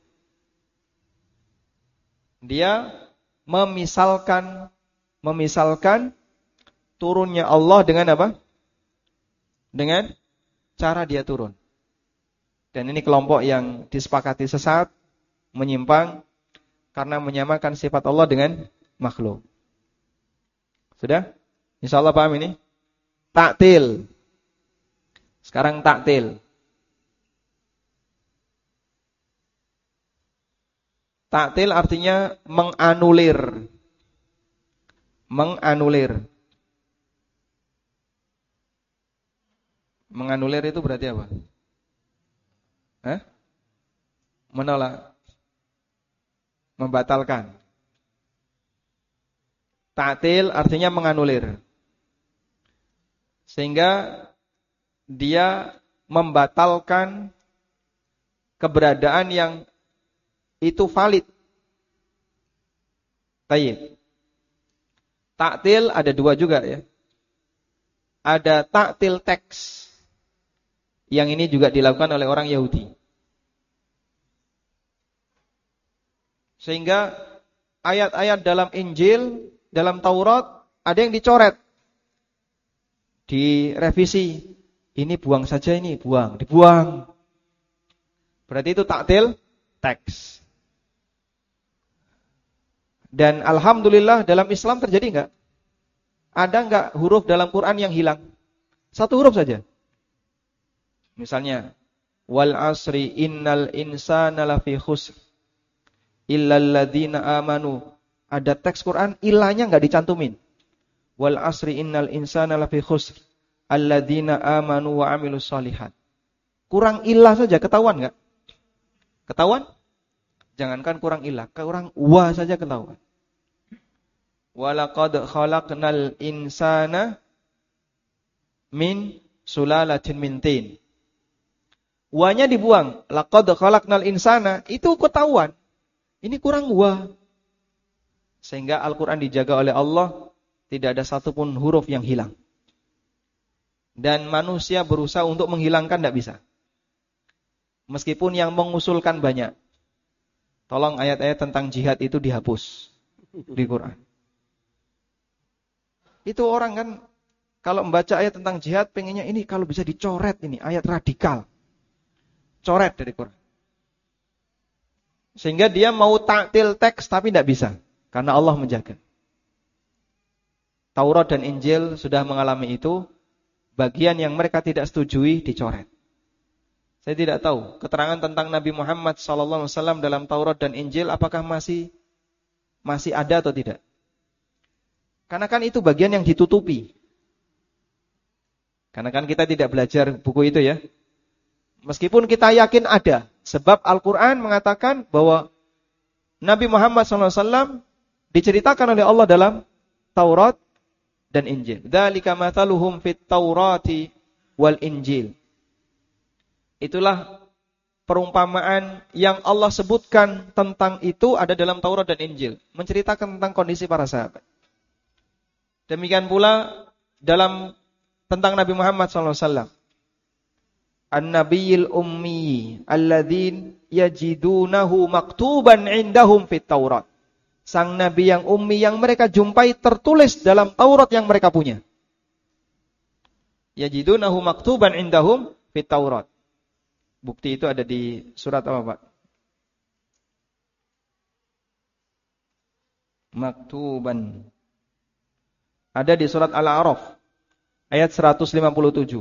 Dia memisalkan memisalkan turunnya Allah dengan apa? Dengan cara dia turun. Dan ini kelompok yang disepakati sesat, menyimpang karena menyamakan sifat Allah dengan makhluk. Sudah? Insyaallah paham ini? Taktil. Sekarang taktil. Taktil artinya menganulir. Menganulir. Menganulir itu berarti apa? Hah? Menolak. Membatalkan. Taktil artinya menganulir. Sehingga dia membatalkan keberadaan yang itu valid. Baik. Taktil ada dua juga ya. Ada taktil teks. Yang ini juga dilakukan oleh orang Yahudi. Sehingga ayat-ayat dalam Injil, dalam Taurat ada yang dicoret. Direvisi. Ini buang saja ini, buang, dibuang. Berarti itu taktil teks. Dan alhamdulillah dalam Islam terjadi enggak? Ada enggak huruf dalam Quran yang hilang? Satu huruf saja. Misalnya, wal asri innal insana lafi khusr illal ladzina amanu. Ada teks Quran ilahnya enggak dicantumin. Wal asri innal insana lafi khusr alladzina amanu wa amilus shalihat. Kurang ilah saja ketahuan enggak? Ketahuan? Jangankan kurang ilah, kurang wa saja ketahuan. Walaqad khalaqnal insana min sulalatin min tin. Wa-nya dibuang. Laqad khalaqnal insana, itu ketahuan. Ini kurang wa. Sehingga Al-Qur'an dijaga oleh Allah, tidak ada satupun huruf yang hilang. Dan manusia berusaha untuk menghilangkan tidak bisa. Meskipun yang mengusulkan banyak. Tolong ayat-ayat tentang jihad itu dihapus di Quran. Itu orang kan kalau membaca ayat tentang jihad pengennya ini kalau bisa dicoret ini ayat radikal. Coret dari Quran. Sehingga dia mau taktil teks tapi tidak bisa karena Allah menjaga. Taurat dan Injil sudah mengalami itu, bagian yang mereka tidak setujui dicoret. Saya tidak tahu keterangan tentang Nabi Muhammad sallallahu alaihi wasallam dalam Taurat dan Injil apakah masih masih ada atau tidak. Karena kan itu bagian yang ditutupi. Karena kan kita tidak belajar buku itu ya. Meskipun kita yakin ada, sebab Al-Quran mengatakan bahwa Nabi Muhammad sallallahu alaihi wasallam diceritakan oleh Allah dalam Taurat dan Injil. Dzalika mathaluhum fit Taurati wal Injil. Itulah perumpamaan yang Allah sebutkan tentang itu ada dalam Taurat dan Injil. Menceritakan tentang kondisi para sahabat. Demikian pula dalam tentang Nabi Muhammad sallallahu alaihi wasallam. An-Nabiyil Ummi alladzin yajidunahu maktuban indahum fit Taurat. Sang Nabi yang ummi yang mereka jumpai tertulis dalam Taurat yang mereka punya. Yajidunahu maktuban indahum fit Taurat. Bukti itu ada di surat apa, Pak? Maktuban. Ada di surat Al-A'raf ayat seratus lima puluh tujuh.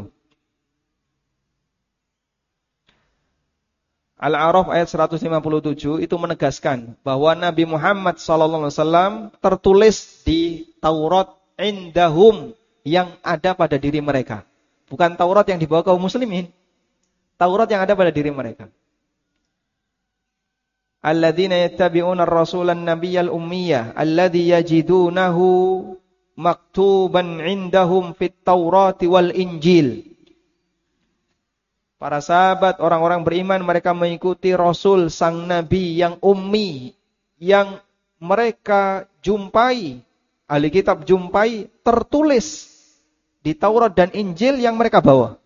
Al-A'raf ayat seratus lima puluh tujuh itu menegaskan bahwa Nabi Muhammad sallallahu alaihi wasallam tertulis di Taurat indahum yang ada pada diri mereka. Bukan Taurat yang dibawa kaum muslimin. Taurat yang ada pada diri mereka. Alladzina yattabi'una ar-rasula an-nabiyyal ummiyya alladzi yajidunahu maktuban indahum fit Taurati wal Injil. Para sahabat, orang-orang beriman mereka mengikuti Rasul sang Nabi yang ummi yang mereka jumpai, ahli kitab jumpai tertulis di Taurat dan Injil yang mereka bawa.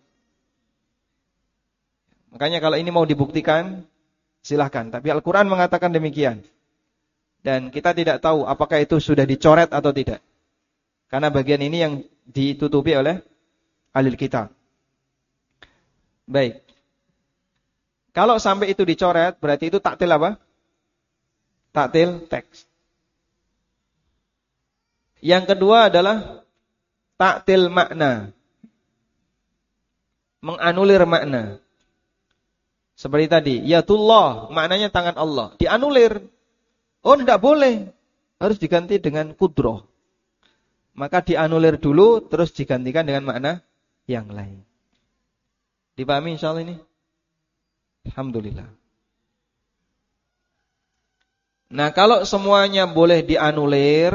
Makanya kalau ini mau dibuktikan, silahkan. Tapi Al-Quran mengatakan demikian. Dan kita tidak tahu apakah itu sudah dicoret atau tidak. Karena bagian ini yang ditutupi oleh ahli kitab. Baik. Kalau sampai itu dicoret, berarti itu taktil apa? Taktil teks. Yang kedua adalah taktil makna. Menganulir makna. Seperti tadi, yatullah, maknanya tangan Allah. Dianulir. Oh, tidak boleh. Harus diganti dengan kudroh. Maka dianulir dulu, terus digantikan dengan makna yang lain. Dipahami insyaallah ini? Alhamdulillah. Nah, kalau semuanya boleh dianulir,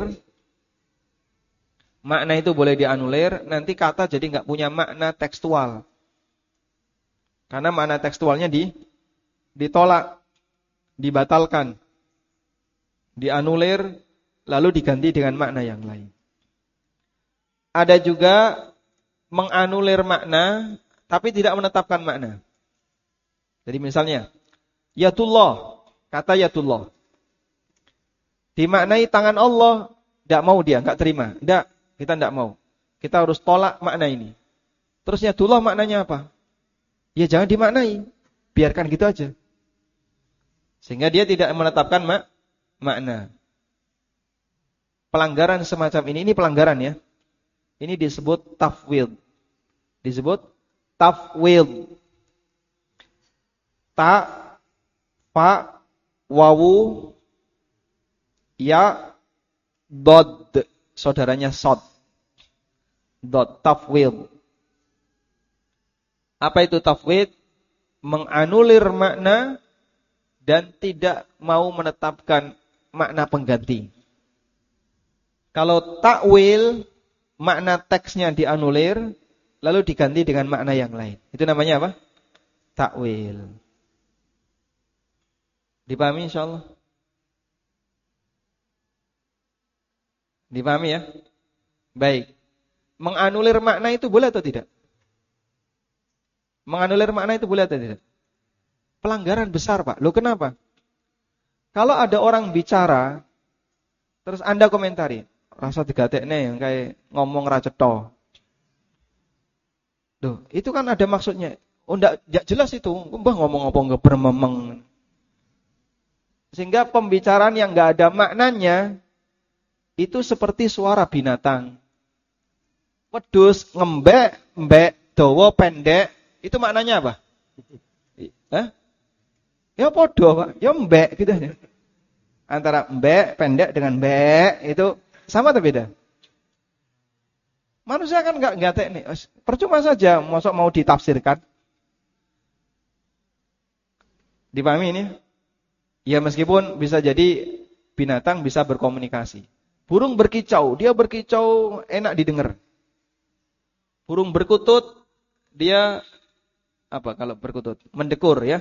makna itu boleh dianulir, nanti kata jadi nggak punya makna tekstual. Karena makna tekstualnya di, ditolak, dibatalkan, dianulir, lalu diganti dengan makna yang lain. Ada juga menganulir makna, tapi tidak menetapkan makna. Jadi misalnya, yatullah, kata yatullah. Dimaknai tangan Allah, tidak mau dia, nggak terima. Tidak, kita tidak mau. Kita harus tolak makna ini. Terus yatullah maknanya apa? Ya jangan dimaknai, biarkan gitu aja. Sehingga dia tidak menetapkan mak makna. Pelanggaran semacam ini, ini pelanggaran ya. Ini disebut tafwid. Disebut tafwid. Ta, fa, wawu, ya, dod. Saudaranya sod. Dod, tafwid. Apa itu tafwid? Menganulir makna dan tidak mau menetapkan makna pengganti. Kalau takwil, makna teksnya dianulir, lalu diganti dengan makna yang lain. Itu namanya apa? Takwil. Dipahami insyaallah? Dipahami ya? Baik. Menganulir makna itu boleh atau tidak? Menganulir makna itu boleh atau tidak? Pelanggaran besar, Pak. Loh kenapa? Kalau ada orang bicara, terus Anda komentari, rasa digatekne yang kayak ngomong ra cetha. Loh, itu kan ada maksudnya. Oh, enggak, enggak jelas itu. Mbah ngomong apa enggak bermemeng. Sehingga pembicaraan yang enggak ada maknanya itu seperti suara binatang. Wedhus ngembek, mbek, dawa, pendek, itu maknanya apa? Hah? Ya podo, Pak. Ya mbek gitu aja. Antara mbek, pendek dengan mbek itu sama atau beda? Manusia kan enggak enggak teknik. Percuma saja mosok mau ditafsirkan. Dipahami ini? Ya meskipun bisa jadi binatang bisa berkomunikasi. Burung berkicau, dia berkicau enak didengar. Burung berkutut, dia apa kalau berkutut? Mendekur ya.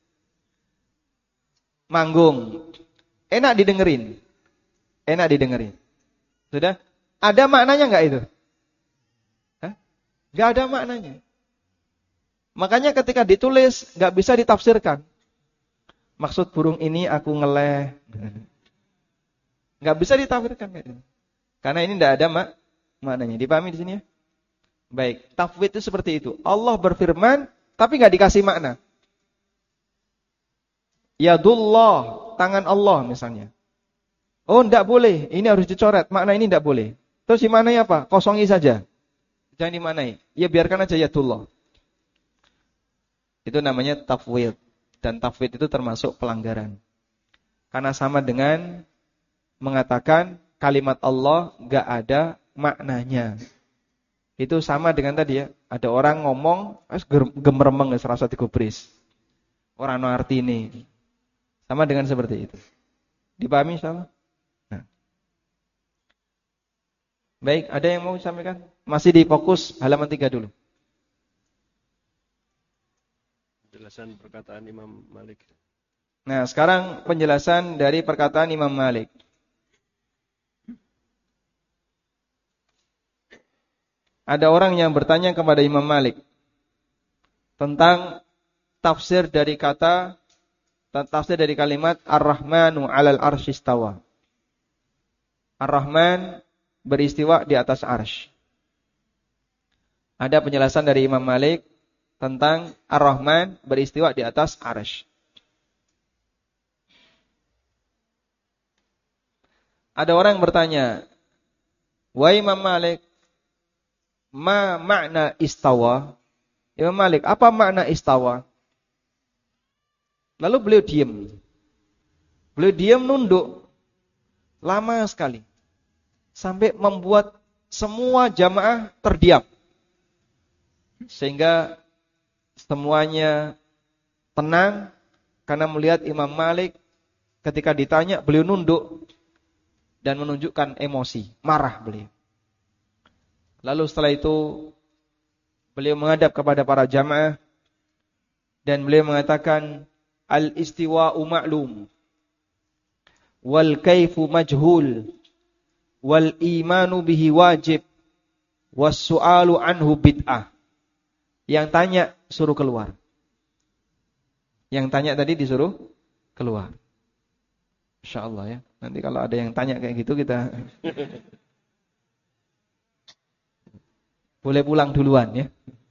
Manggung. Enak didengerin. Enak didengerin. Sudah? Ada maknanya enggak itu? Hah? Enggak ada maknanya. Makanya ketika ditulis enggak bisa ditafsirkan. Maksud burung ini aku ngeleh. Enggak bisa ditafsirkan. Karena ini enggak ada mak maknanya. Dipahami di sini ya? Baik, tafwid itu seperti itu. Allah berfirman tapi enggak dikasih makna. Yadullah, tangan Allah misalnya. Oh, enggak boleh. Ini harus dicoret. Makna ini enggak boleh. Terus dimaknai apa? Kosongi saja. Jangan dimaknai. Ya biarkan aja yadullah. Itu namanya tafwid. Dan tafwid itu termasuk pelanggaran. Karena sama dengan mengatakan kalimat Allah enggak ada maknanya. Itu sama dengan tadi ya. Ada orang ngomong, gemeremeng, serasa digubris. Orang no arti ini. Sama dengan seperti itu. Dipahami insyaallah? Nah. Baik, ada yang mau disampaikan? Masih di fokus halaman tiga dulu. Penjelasan perkataan Imam Malik. Nah, sekarang penjelasan dari perkataan Imam Malik. Ada orang yang bertanya kepada Imam Malik tentang tafsir dari kata tafsir dari kalimat Ar-Rahmanu 'alal arsy istawa. Ar-Rahman beristiwa di atas arsy. Ada penjelasan dari Imam Malik tentang Ar-Rahman beristiwa di atas arsy. Ada orang yang bertanya, "Wahai Imam Malik, ma makna istawa?" Imam Malik, apa makna istawa? Lalu beliau diam. Beliau diam nunduk. Lama sekali. Sampai membuat semua jamaah terdiam. Sehingga semuanya tenang. Karena melihat Imam Malik ketika ditanya beliau nunduk. Dan menunjukkan emosi. Marah beliau. Lalu setelah itu beliau menghadap kepada para jamaah. Dan beliau mengatakan, al-istiwa'u ma'lum wal kaifu majhul wal imanu bihi wajib was su'alu anhu bid'ah. Yang tanya suruh keluar. Yang tanya tadi disuruh keluar. Insyaallah ya. Nanti kalau ada yang tanya kayak gitu kita boleh pulang duluan ya.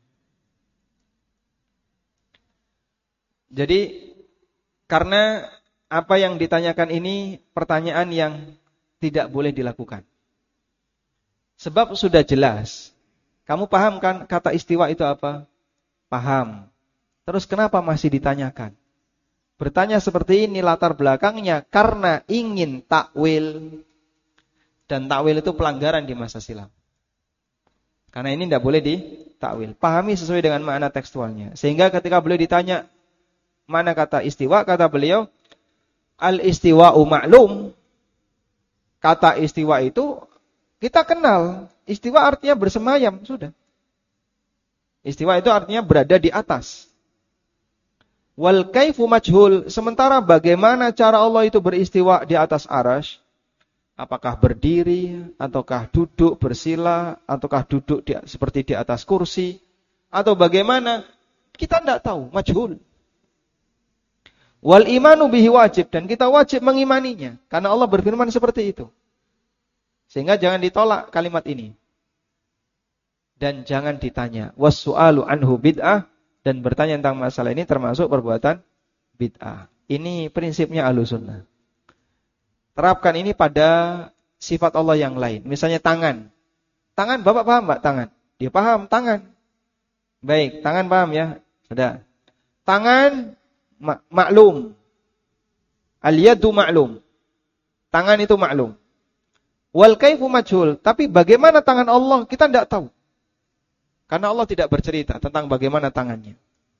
Jadi karena apa yang ditanyakan ini pertanyaan yang tidak boleh dilakukan. Sebab sudah jelas. Kamu paham kan kata istiwa itu apa? Paham. Terus kenapa masih ditanyakan? Bertanya seperti ini latar belakangnya karena ingin takwil. Dan takwil itu pelanggaran di masa silam. Karena ini tidak boleh ditakwil. Pahami sesuai dengan makna tekstualnya. Sehingga ketika beliau ditanya mana kata istiwa, kata beliau, al-istiwa'u ma'lum. Kata istiwa itu kita kenal. Istiwa artinya bersemayam, sudah. Istiwa itu artinya berada di atas. Wal kaifu majhul. Sementara bagaimana cara Allah itu beristiwa di atas arsy? Apakah berdiri, ataukah duduk bersila, ataukah duduk di, seperti di atas kursi, atau bagaimana? Kita tidak tahu, majhul. Wal imanu bihi wajib, dan kita wajib mengimaninya karena Allah berfirman seperti itu. Sehingga jangan ditolak kalimat ini. Dan jangan ditanya. Was-su'alu anhu bid'ah, dan bertanya tentang masalah ini termasuk perbuatan bid'ah. Ini prinsipnya Ahlussunnah. Terapkan ini pada sifat Allah yang lain. Misalnya tangan. Tangan, Bapak paham Mbak tangan? Dia paham tangan. Baik, tangan paham ya? Sudah. Tangan mak maklum. Al-yadu maklum. Tangan itu maklum. Wal kaifu majhul. Tapi bagaimana tangan Allah kita tidak tahu. Karena Allah tidak bercerita tentang bagaimana tangannya.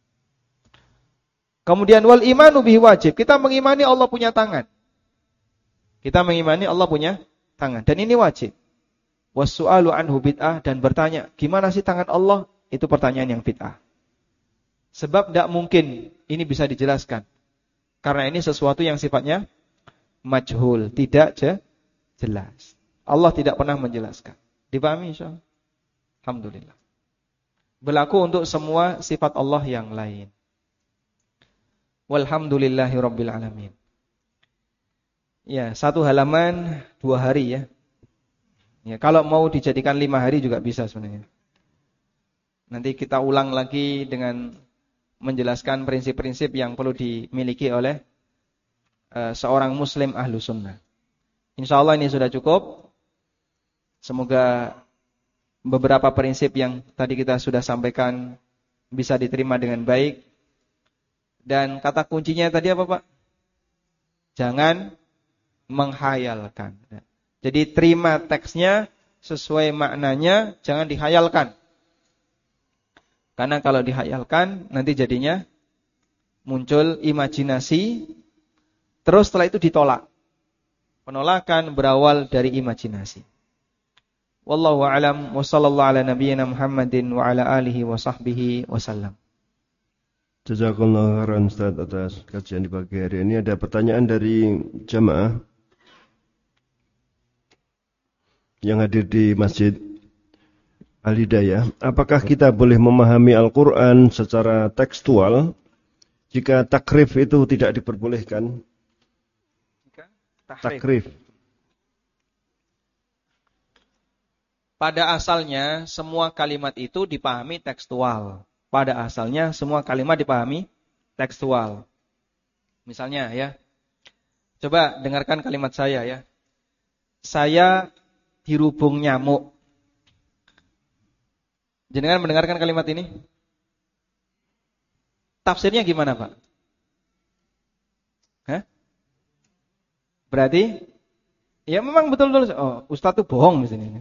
Kemudian wal imanu bihi wajib. Kita mengimani Allah punya tangan. Kita mengimani Allah punya tangan. Dan ini wajib. Was-su'alu anhu bid'ah, dan bertanya, gimana sih tangan Allah? Itu pertanyaan yang bid'ah. Sebab tidak mungkin ini bisa dijelaskan. Karena ini sesuatu yang sifatnya majhul, tidak je, jelas. Allah tidak pernah menjelaskan. Dipahami insyaallah? Alhamdulillah. Berlaku untuk semua sifat Allah yang lain. Walhamdulillahi rabbil alamin. Ya, satu halaman dua hari ya. Ya, kalau mau dijadikan lima hari juga bisa sebenarnya. Nanti kita ulang lagi dengan menjelaskan prinsip-prinsip yang perlu dimiliki oleh uh, seorang muslim ahlu sunnah. InsyaAllah ini sudah cukup. Semoga beberapa prinsip yang tadi kita sudah sampaikan bisa diterima dengan baik. Dan kata kuncinya tadi apa Pak? Jangan menghayalkan. Jadi terima teksnya sesuai maknanya, jangan dihayalkan. Karena kalau dihayalkan nanti jadinya muncul imajinasi, terus setelah itu ditolak. Penolakan berawal dari imajinasi. Wallahu a'lam wa sallallahu ala nabiyyina Muhammadin wa ala alihi wa sahbihi wasallam. Jazakallahu khairan Ustaz atas kajian di pagi hari ini. Ada pertanyaan dari jamaah yang hadir di Masjid Al-Hidayah. Apakah kita boleh memahami Al-Quran secara tekstual jika takrif itu tidak diperbolehkan? Takrif. Pada asalnya semua kalimat itu dipahami tekstual. Pada asalnya semua kalimat dipahami tekstual. Misalnya ya. Coba dengarkan kalimat saya ya. Saya dirubung nyamuk. Jenengan mendengarkan kalimat ini? Tafsirnya gimana, Pak? Hah? Berarti ya memang betul-betul oh, Ustaz tuh bohong di sini.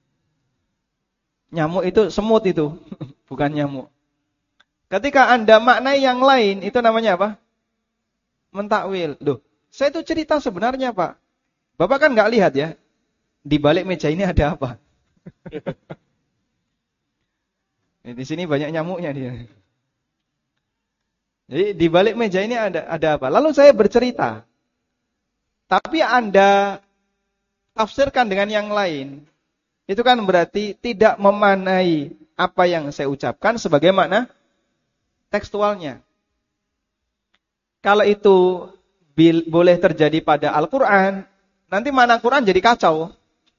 Nyamuk itu semut itu, bukan nyamuk. Ketika Anda maknai yang lain, itu namanya apa? Mentakwil. Loh, saya itu cerita sebenarnya, Pak. Bapak kan nggak lihat ya, di balik meja ini ada apa? Di sini banyak nyamuknya dia. Jadi di balik meja ini ada ada apa? Lalu saya bercerita. Tapi Anda tafsirkan dengan yang lain. Itu kan berarti tidak memanai apa yang saya ucapkan sebagai makna tekstualnya. Kalau itu bil, boleh terjadi pada Al-Quran, nanti makna Quran jadi kacau.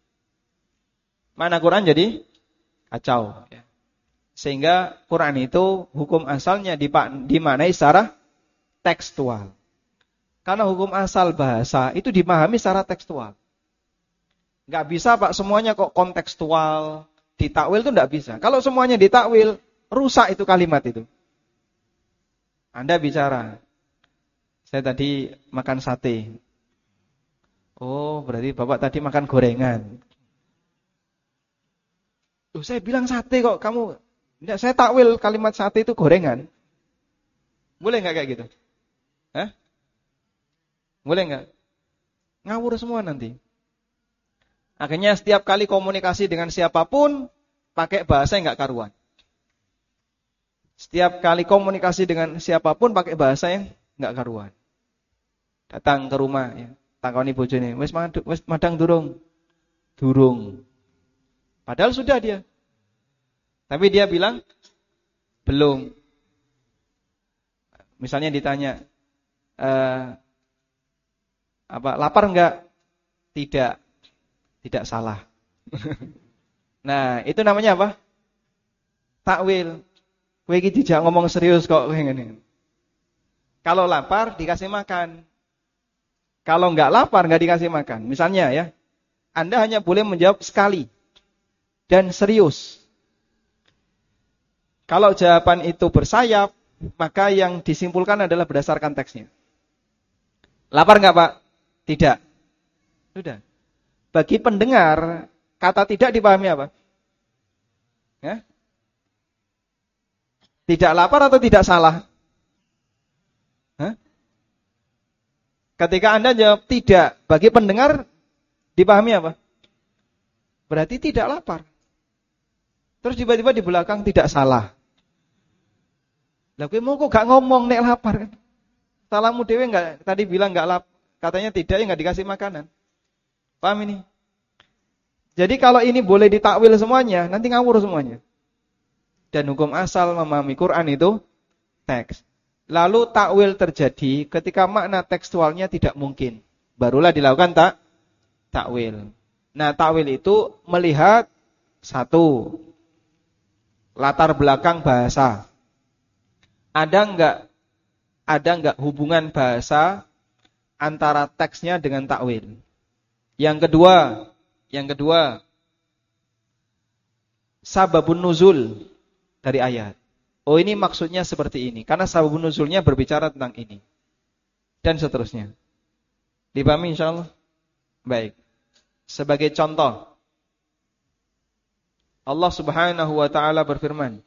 Makna Quran jadi kacau. Sehingga Quran itu hukum asalnya dimaknai secara tekstual. Karena hukum asal bahasa itu dipahami secara tekstual. Enggak bisa Pak semuanya kok kontekstual, ditakwil itu enggak bisa. Kalau semuanya ditakwil, rusak itu kalimat itu. Anda bicara, saya tadi makan sate. Oh, berarti Bapak tadi makan gorengan. Loh, saya bilang sate kok kamu. Enggak, saya takwil kalimat sate itu gorengan. Boleh enggak kayak gitu? Hah? Boleh enggak? Ngawur semua nanti. Akhirnya setiap kali komunikasi dengan siapapun pakai bahasa yang enggak karuan. Setiap kali komunikasi dengan siapapun pakai bahasa yang enggak karuan. Datang ke rumah ya, takoni bojone, wis wis madang durung? Durung. Padahal sudah dia. Tapi dia bilang belum. Misalnya ditanya, eh, apa lapar enggak? Tidak. Tidak salah. Nah, itu namanya apa? Takwil. Kowe iki dijak ngomong serius kok kowe ngene. Kalau lapar dikasih makan. Kalau enggak lapar enggak dikasih makan. Misalnya ya, Anda hanya boleh menjawab sekali dan serius. Kalau jawaban itu bersayap, maka yang disimpulkan adalah berdasarkan teksnya. Lapar enggak, Pak? Tidak. Sudah. Bagi pendengar, kata tidak dipahami apa? Ya? Tidak lapar atau tidak salah? Hah? Ketika Anda jawab tidak, bagi pendengar dipahami apa? Berarti tidak lapar. Terus tiba-tiba di belakang tidak salah. Lah kowe mau kok gak ngomong nek lapar kan? Salahmu dhewe enggak tadi bilang enggak lapar, katanya tidak ya enggak dikasih makanan. Paham ini? Jadi kalau ini boleh ditakwil semuanya, nanti ngawur semuanya. Dan hukum asal memahami Quran itu teks. Lalu takwil terjadi ketika makna tekstualnya tidak mungkin. Barulah dilakukan tak takwil. Nah, takwil itu melihat satu latar belakang bahasa. Ada enggak ada enggak hubungan bahasa antara teksnya dengan takwil? Yang kedua, yang kedua sababun nuzul dari ayat. Oh, ini maksudnya seperti ini karena sababun nuzulnya berbicara tentang ini. Dan seterusnya. Dipahami insyaallah? Baik. Sebagai contoh, Allah Subhanahu wa taala berfirman,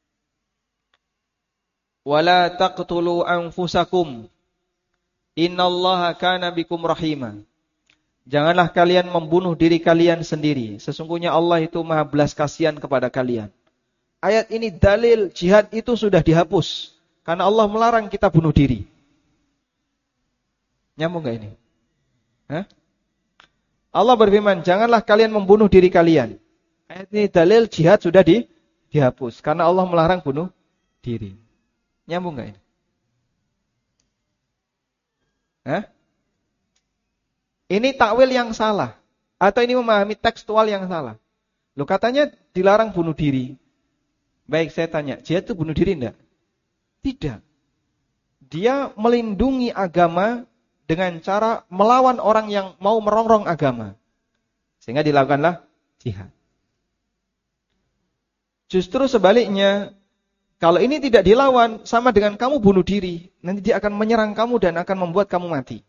"Wala taqtulu anfusakum, innallaha kana bikum rahima." Janganlah kalian membunuh diri kalian sendiri. Sesungguhnya Allah itu Maha belas kasihan kepada kalian. Ayat ini dalil jihad itu sudah dihapus karena Allah melarang kita bunuh diri. Nyambung enggak ini? Hah? Allah berfirman, "Janganlah kalian membunuh diri kalian." Ayat ini dalil jihad sudah di, dihapus karena Allah melarang bunuh diri. Nyambung enggak ini? Hah? Ini takwil yang salah atau ini memahami tekstual yang salah? Loh, katanya dilarang bunuh diri. Baik, saya tanya, jihad itu bunuh diri enggak? Tidak. Dia melindungi agama dengan cara melawan orang yang mau merongrong agama. Sehingga dilakukanlah jihad. Justru sebaliknya, kalau ini tidak dilawan, sama dengan kamu bunuh diri. Nanti dia akan menyerang kamu dan akan membuat kamu mati.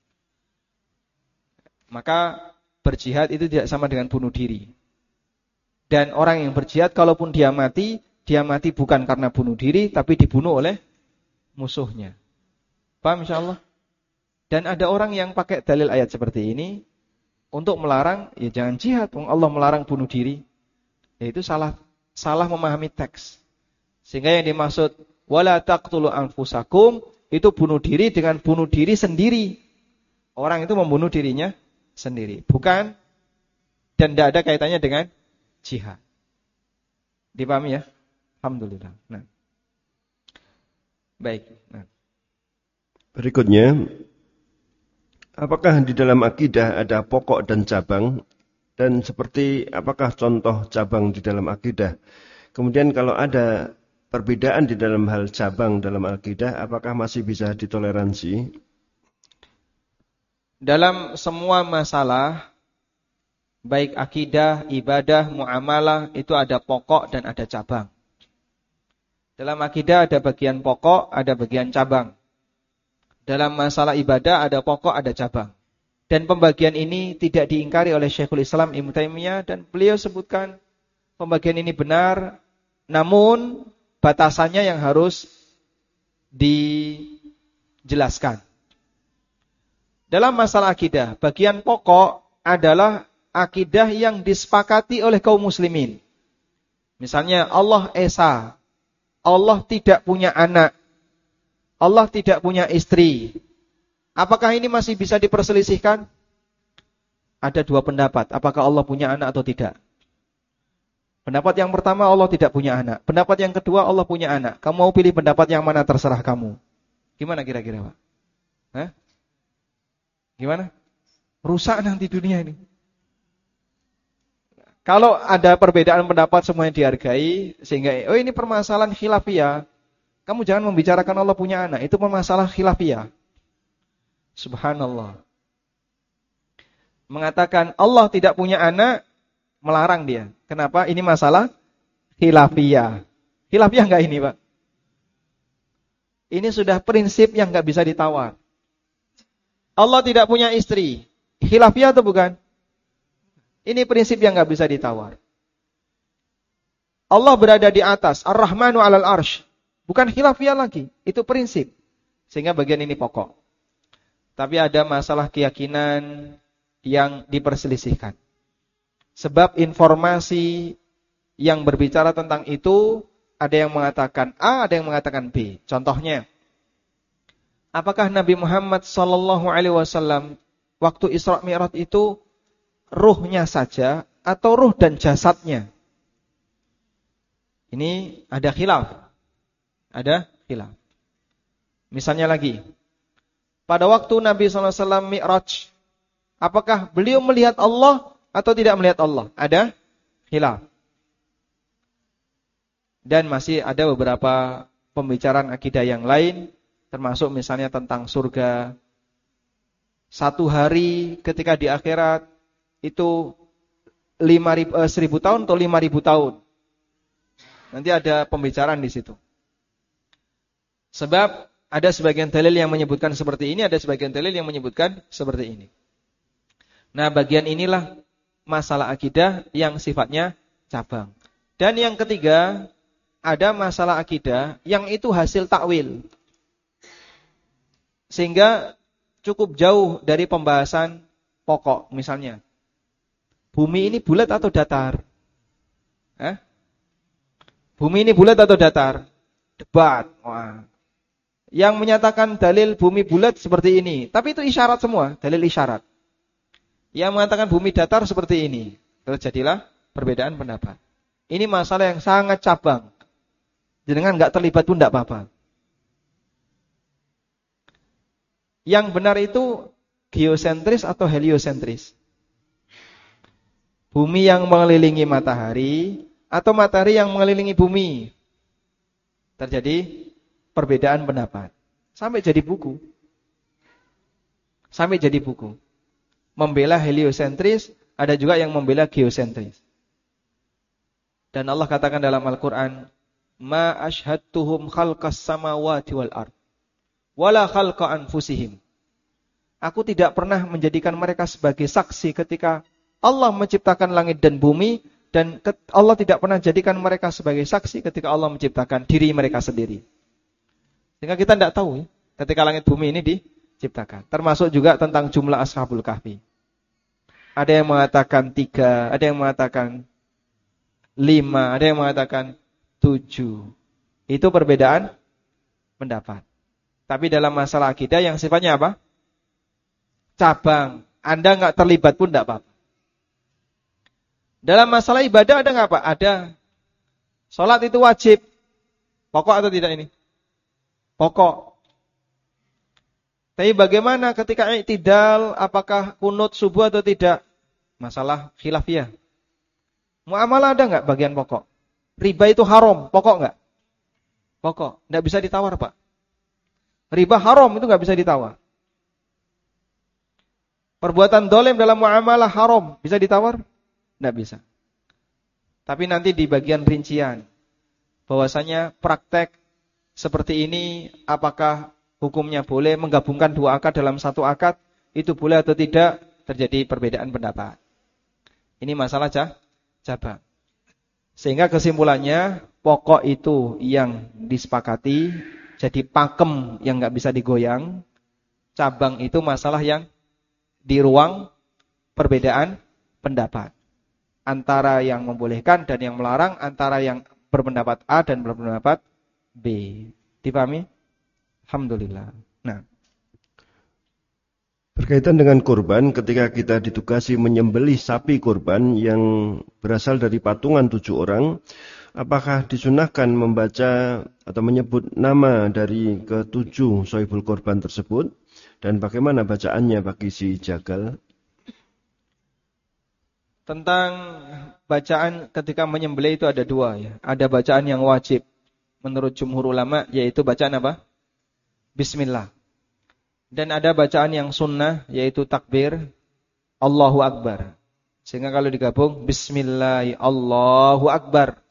Maka berjihad itu tidak sama dengan bunuh diri. Dan orang yang berjihad, kalaupun dia mati, dia mati bukan karena bunuh diri, tapi dibunuh oleh musuhnya. Paham insyaallah? Dan ada orang yang pakai dalil ayat seperti ini untuk melarang, ya jangan jihad, Allah melarang bunuh diri. Ya itu salah salah memahami teks. Sehingga yang dimaksud wala taqtulu anfusakum itu bunuh diri dengan bunuh diri sendiri. Orang itu membunuh dirinya sendiri, bukan, dan tidak ada kaitannya dengan jihad. Dipahami ya? Alhamdulillah. Nah. Baik. Nah. Berikutnya, apakah di dalam akidah ada pokok dan cabang? Dan seperti apakah contoh cabang di dalam akidah? Kemudian kalau ada perbedaan di dalam hal cabang dalam akidah, apakah masih bisa ditoleransi? Dalam semua masalah, baik akidah, ibadah, muamalah, itu ada pokok dan ada cabang. Dalam akidah ada bagian pokok, ada bagian cabang. Dalam masalah ibadah ada pokok, ada cabang. Dan pembagian ini tidak diingkari oleh Syekhul Islam Ibnu Taimiyah, dan beliau sebutkan pembagian ini benar, namun batasannya yang harus dijelaskan. Dalam masalah akidah, bagian pokok adalah akidah yang disepakati oleh kaum muslimin. Misalnya Allah Esa, Allah tidak punya anak, Allah tidak punya istri. Apakah ini masih bisa diperselisihkan? Ada dua pendapat, apakah Allah punya anak atau tidak. Pendapat yang pertama, Allah tidak punya anak. Pendapat yang kedua, Allah punya anak. Kamu mau pilih pendapat yang mana, terserah kamu. Gimana kira-kira, Pak? Hah? Gimana? Rusak nanti dunia ini. Kalau ada perbedaan pendapat semuanya dihargai, sehingga oh ini permasalahan khilafiyah. Kamu jangan membicarakan Allah punya anak, itu permasalahan khilafiyah. Subhanallah. Mengatakan Allah tidak punya anak, melarang dia. Kenapa? Ini masalah khilafiyah. Khilafiyah enggak ini, Pak? Ini sudah prinsip yang enggak bisa ditawar. Allah tidak punya istri. Khilafiyah atau bukan? Ini prinsip yang enggak bisa ditawar. Allah berada di atas, Ar-Rahmanu 'alal arsy. Bukan khilafiyah lagi, itu prinsip. Sehingga bagian ini pokok. Tapi ada masalah keyakinan yang diperselisihkan. Sebab informasi yang berbicara tentang itu, ada yang mengatakan A, ada yang mengatakan B. Contohnya, apakah Nabi Muhammad sallallahu alaihi wasallam waktu Isra Mi'raj itu ruhnya saja atau ruh dan jasadnya? Ini ada khilaf. Ada khilaf. Misalnya lagi, pada waktu Nabi sallallahu alaihi wasallam Mi'raj, apakah beliau melihat Allah atau tidak melihat Allah? Ada khilaf. Dan masih ada beberapa pembicaraan akidah yang lain, termasuk misalnya tentang surga. Satu hari ketika di akhirat itu lima ribu, eh, seribu tahun atau lima ribu tahun. Nanti ada pembicaraan di situ. Sebab ada sebagian dalil yang menyebutkan seperti ini, ada sebagian dalil yang menyebutkan seperti ini. Nah, bagian inilah masalah akidah yang sifatnya cabang. Dan yang ketiga, ada masalah akidah yang itu hasil takwil. Sehingga cukup jauh dari pembahasan pokok. Misalnya, bumi ini bulat atau datar? Eh? Bumi ini bulat atau datar? Debat. Wah. Yang menyatakan dalil bumi bulat seperti ini. Tapi itu isyarat semua, dalil isyarat. Yang mengatakan bumi datar seperti ini. Terjadilah perbedaan pendapat. Ini masalah yang sangat cabang. Jangan enggak terlibat pun enggak apa-apa. Yang benar itu geosentris atau heliosentris? Bumi yang mengelilingi matahari atau matahari yang mengelilingi bumi? Terjadi perbedaan pendapat. Sampai jadi buku. Sampai jadi buku. Membela heliosentris, ada juga yang membela geosentris. Dan Allah katakan dalam Al-Quran, ma ashhadtuhum khalqas samawati wal ard wala khalqa anfusihim. Aku tidak pernah menjadikan mereka sebagai saksi ketika Allah menciptakan langit dan bumi, dan Allah tidak pernah jadikan mereka sebagai saksi ketika Allah menciptakan diri mereka sendiri. Sehingga kita tidak tahu ya, ketika langit bumi ini diciptakan. Termasuk juga tentang jumlah Ashabul Kahfi. Ada yang mengatakan tiga, ada yang mengatakan lima, ada yang mengatakan tujuh. Itu perbedaan pendapat. Tapi dalam masalah akidah yang sifatnya apa? Cabang. Anda nggak terlibat pun tidak apa-apa. Dalam masalah ibadah ada nggak Pak? Ada. Sholat itu wajib. Pokok atau tidak ini? Pokok. Tapi bagaimana ketika i'tidal, apakah kunut subuh atau tidak? Masalah khilafiyah. Muamalah ada nggak bagian pokok? Riba itu haram, pokok nggak? Pokok, nggak bisa ditawar Pak. Riba haram itu nggak bisa ditawar. Perbuatan dolim dalam muamalah haram, bisa ditawar? Nggak bisa. Tapi nanti di bagian rincian, bahwasanya praktek seperti ini, apakah hukumnya boleh menggabungkan dua akad dalam satu akad, itu boleh atau tidak, terjadi perbedaan pendapat. Ini masalah cabang. Sehingga kesimpulannya, pokok itu yang disepakati, jadi pakem yang nggak bisa digoyang. Cabang itu masalah yang di ruang perbedaan pendapat. Antara yang membolehkan dan yang melarang, antara yang berpendapat A dan berpendapat B. Dipahami? Alhamdulillah. Nah, berkaitan dengan kurban, ketika kita ditugasi menyembelih sapi kurban yang berasal dari patungan tujuh orang, apakah disunahkan membaca atau menyebut nama dari ketujuh sohibul kurban tersebut? Dan bagaimana bacaannya bagi si jagal? Tentang bacaan ketika menyembelih itu ada dua ya. Ada bacaan yang wajib menurut jumhur ulama, yaitu bacaan apa? Bismillah. Dan ada bacaan yang sunnah, yaitu takbir Allahu Akbar. Sehingga kalau digabung Bismillah Allahu Akbar.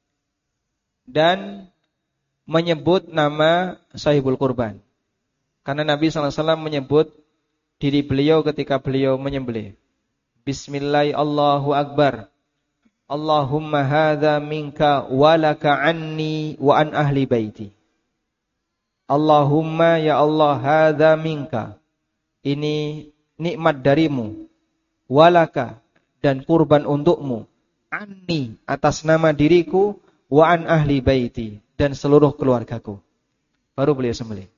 Dan menyebut nama sahibul kurban. Karena Nabi sallallahu alaihi wasallam menyebut diri beliau ketika beliau menyembelih. Bismillah Allahu Akbar. Allahumma hadza minka walaka anni wa an ahli baiti. Allahumma ya Allah hadza minka. Ini nikmat darimu. Walaka dan kurban untukmu. Anni atas nama diriku wa an ahli baiti dan seluruh keluargaku. Baru beliau sembelih.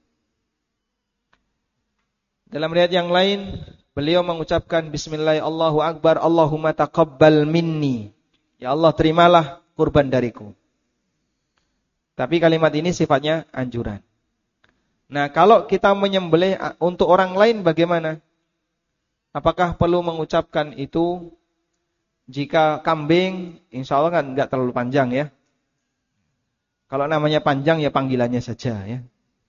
Dalam riwayat yang lain beliau mengucapkan Bismillah Allahu Akbar, Allahumma taqabbal minni. Ya Allah, terimalah kurban dariku. Tapi kalimat ini sifatnya anjuran. Nah, kalau kita menyembelih untuk orang lain bagaimana? Apakah perlu mengucapkan itu? Jika kambing, insya Allah kan enggak terlalu panjang ya. Kalau namanya panjang ya panggilannya saja ya.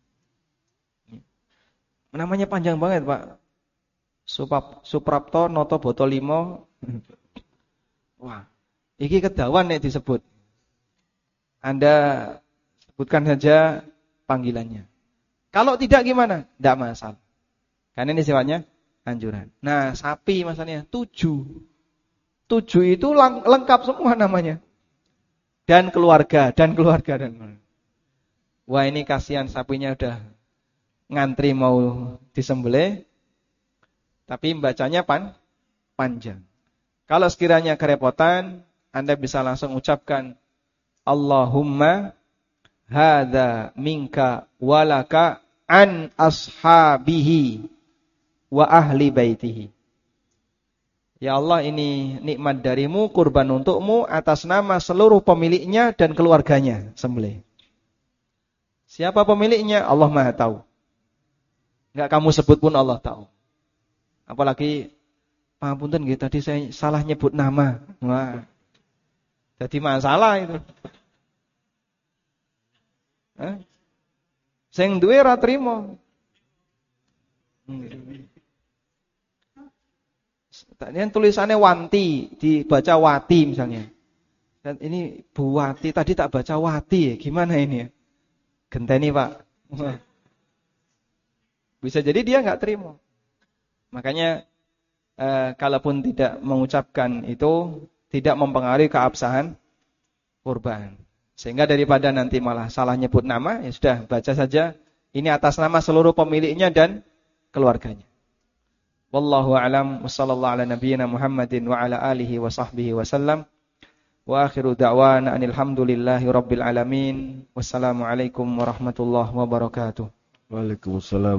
Namanya panjang banget Pak. Supap, Suprapto Noto Boto Limo. Wah, iki kedawan nek disebut. Anda sebutkan saja panggilannya. Kalau tidak gimana? Tidak masalah. Karena ini sifatnya anjuran. Nah, sapi masalahnya tujuh. Tujuh itu lengkap semua namanya. Dan keluarga, dan keluarga dan keluarga. Wah, ini kasihan sapinya udah ngantri mau disembelih. Tapi bacanya pan, panjang. Kalau sekiranya kerepotan, Anda bisa langsung ucapkan Allahumma hadza minka walaka an ashabihi wa ahli baitihi. Ya Allah, ini nikmat darimu, kurban untukmu atas nama seluruh pemiliknya dan keluarganya. Sembelih. Siapa pemiliknya? Allah Maha tahu. Enggak kamu sebut pun Allah tahu. Apalagi pangapunten nggih tadi saya salah nyebut nama. Wah. Jadi masalah itu. Hah? Sing duwe ra trimo. Hmm. Tadian tulisannya Wanti, dibaca Wati misalnya. Dan ini Bu Wati, tadi tak baca Wati, gimana ini ya? Genteni Pak. Bisa jadi dia nggak terima. Makanya eh, kalaupun tidak mengucapkan itu, tidak mempengaruhi keabsahan kurban. Sehingga daripada nanti malah salah nyebut nama, ya sudah baca saja. Ini atas nama seluruh pemiliknya dan keluarganya. Wallahu a'lam, wassallallahu ala nabiyyina Muhammadin wa ala alihi wa sahbihi wasallam. Wa akhiru da'wana anil hamdulillahi rabbil alamin. Wassalamualaikum warahmatullahi wabarakatuh. Waalaikumsalam.